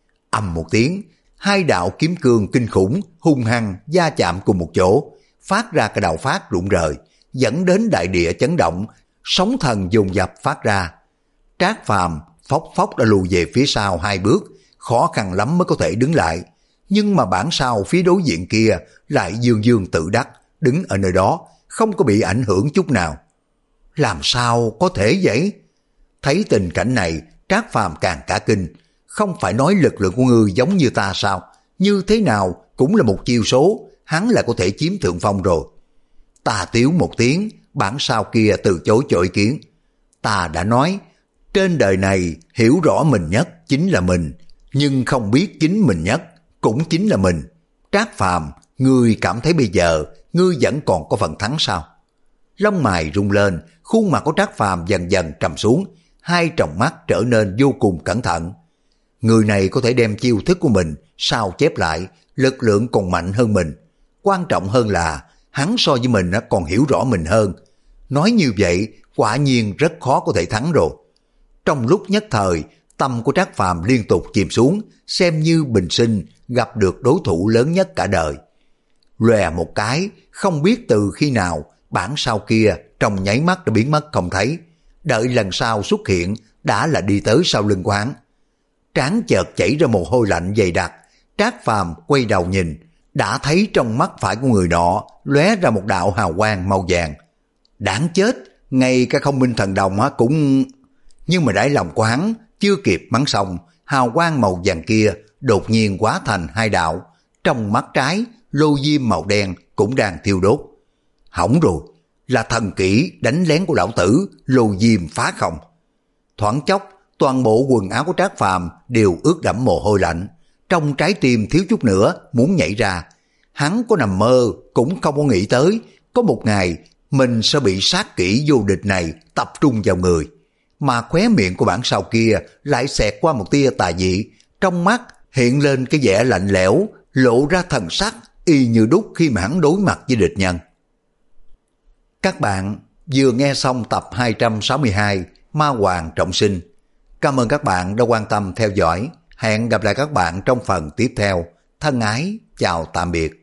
[SPEAKER 1] Ầm một tiếng, hai đạo kiếm cương kinh khủng hung hăng va chạm cùng một chỗ, phát ra cái đạo phát rụng rời, dẫn đến đại địa chấn động, sóng thần dồn dập phát ra. Trác Phàm phốc phốc đã lùi về phía sau hai bước, khó khăn lắm mới có thể đứng lại. Nhưng mà bản sao phía đối diện kia lại dương dương tự đắc, đứng ở nơi đó, không có bị ảnh hưởng chút nào. Làm sao có thể vậy? Thấy tình cảnh này, Trác Phàm càng cả kinh. Không phải nói lực lượng của ngươi giống như ta sao? Như thế nào cũng là một chiêu số, hắn là có thể chiếm thượng phong rồi. Ta tiếu một tiếng, bản sao kia từ chối cho ý kiến. Ta đã nói, trên đời này hiểu rõ mình nhất chính là mình, nhưng không biết chính mình nhất cũng chính là mình. Trác Phàm, ngươi cảm thấy bây giờ ngươi vẫn còn có phần thắng sao? Lông mày rung lên, khuôn mặt của Trác Phàm dần dần trầm xuống, hai tròng mắt trở nên vô cùng cẩn thận. Người này có thể đem chiêu thức của mình sao chép lại, lực lượng còn mạnh hơn mình. Quan trọng hơn là hắn so với mình còn hiểu rõ mình hơn. Nói như vậy, quả nhiên rất khó có thể thắng rồi. Trong lúc nhất thời, tâm của Trác Phàm liên tục chìm xuống, xem như bình sinh gặp được đối thủ lớn nhất cả đời. Lòe một cái, không biết từ khi nào, bản sao kia trong nháy mắt đã biến mất không thấy. Đợi lần sau xuất hiện, đã là đi tới sau lưng quán. Trán chợt chảy ra mồ hôi lạnh dày đặc, Trác Phàm quay đầu nhìn, đã thấy trong mắt phải của người nọ lóe ra một đạo hào quang màu vàng. Đáng chết, ngay cả không minh thần đồng cũng... Nhưng mà đáy lòng của hắn chưa kịp mắng xong, hào quang màu vàng kia đột nhiên hóa thành hai đạo. Trong mắt trái, lô diêm màu đen cũng đang thiêu đốt. Hỏng rồi, là thần kỹ đánh lén của lão tử, lô diêm phá không. Thoáng chốc, toàn bộ quần áo của Trác Phàm đều ướt đẫm mồ hôi lạnh, trong trái tim thiếu chút nữa muốn nhảy ra. Hắn có nằm mơ cũng không có nghĩ tới có một ngày mình sẽ bị sát kỹ vô địch này tập trung vào người. Mà khóe miệng của bản sao kia lại xẹt qua một tia tà dị, trong mắt hiện lên cái vẻ lạnh lẽo, lộ ra thần sắc y như đúc khi mà hắn đối mặt với địch nhân. Các bạn vừa nghe xong tập hai trăm sáu mươi hai Ma Hoàng Trọng Sinh. Cảm ơn các bạn đã quan tâm theo dõi. Hẹn gặp lại các bạn trong phần tiếp theo. Thân ái, chào tạm biệt.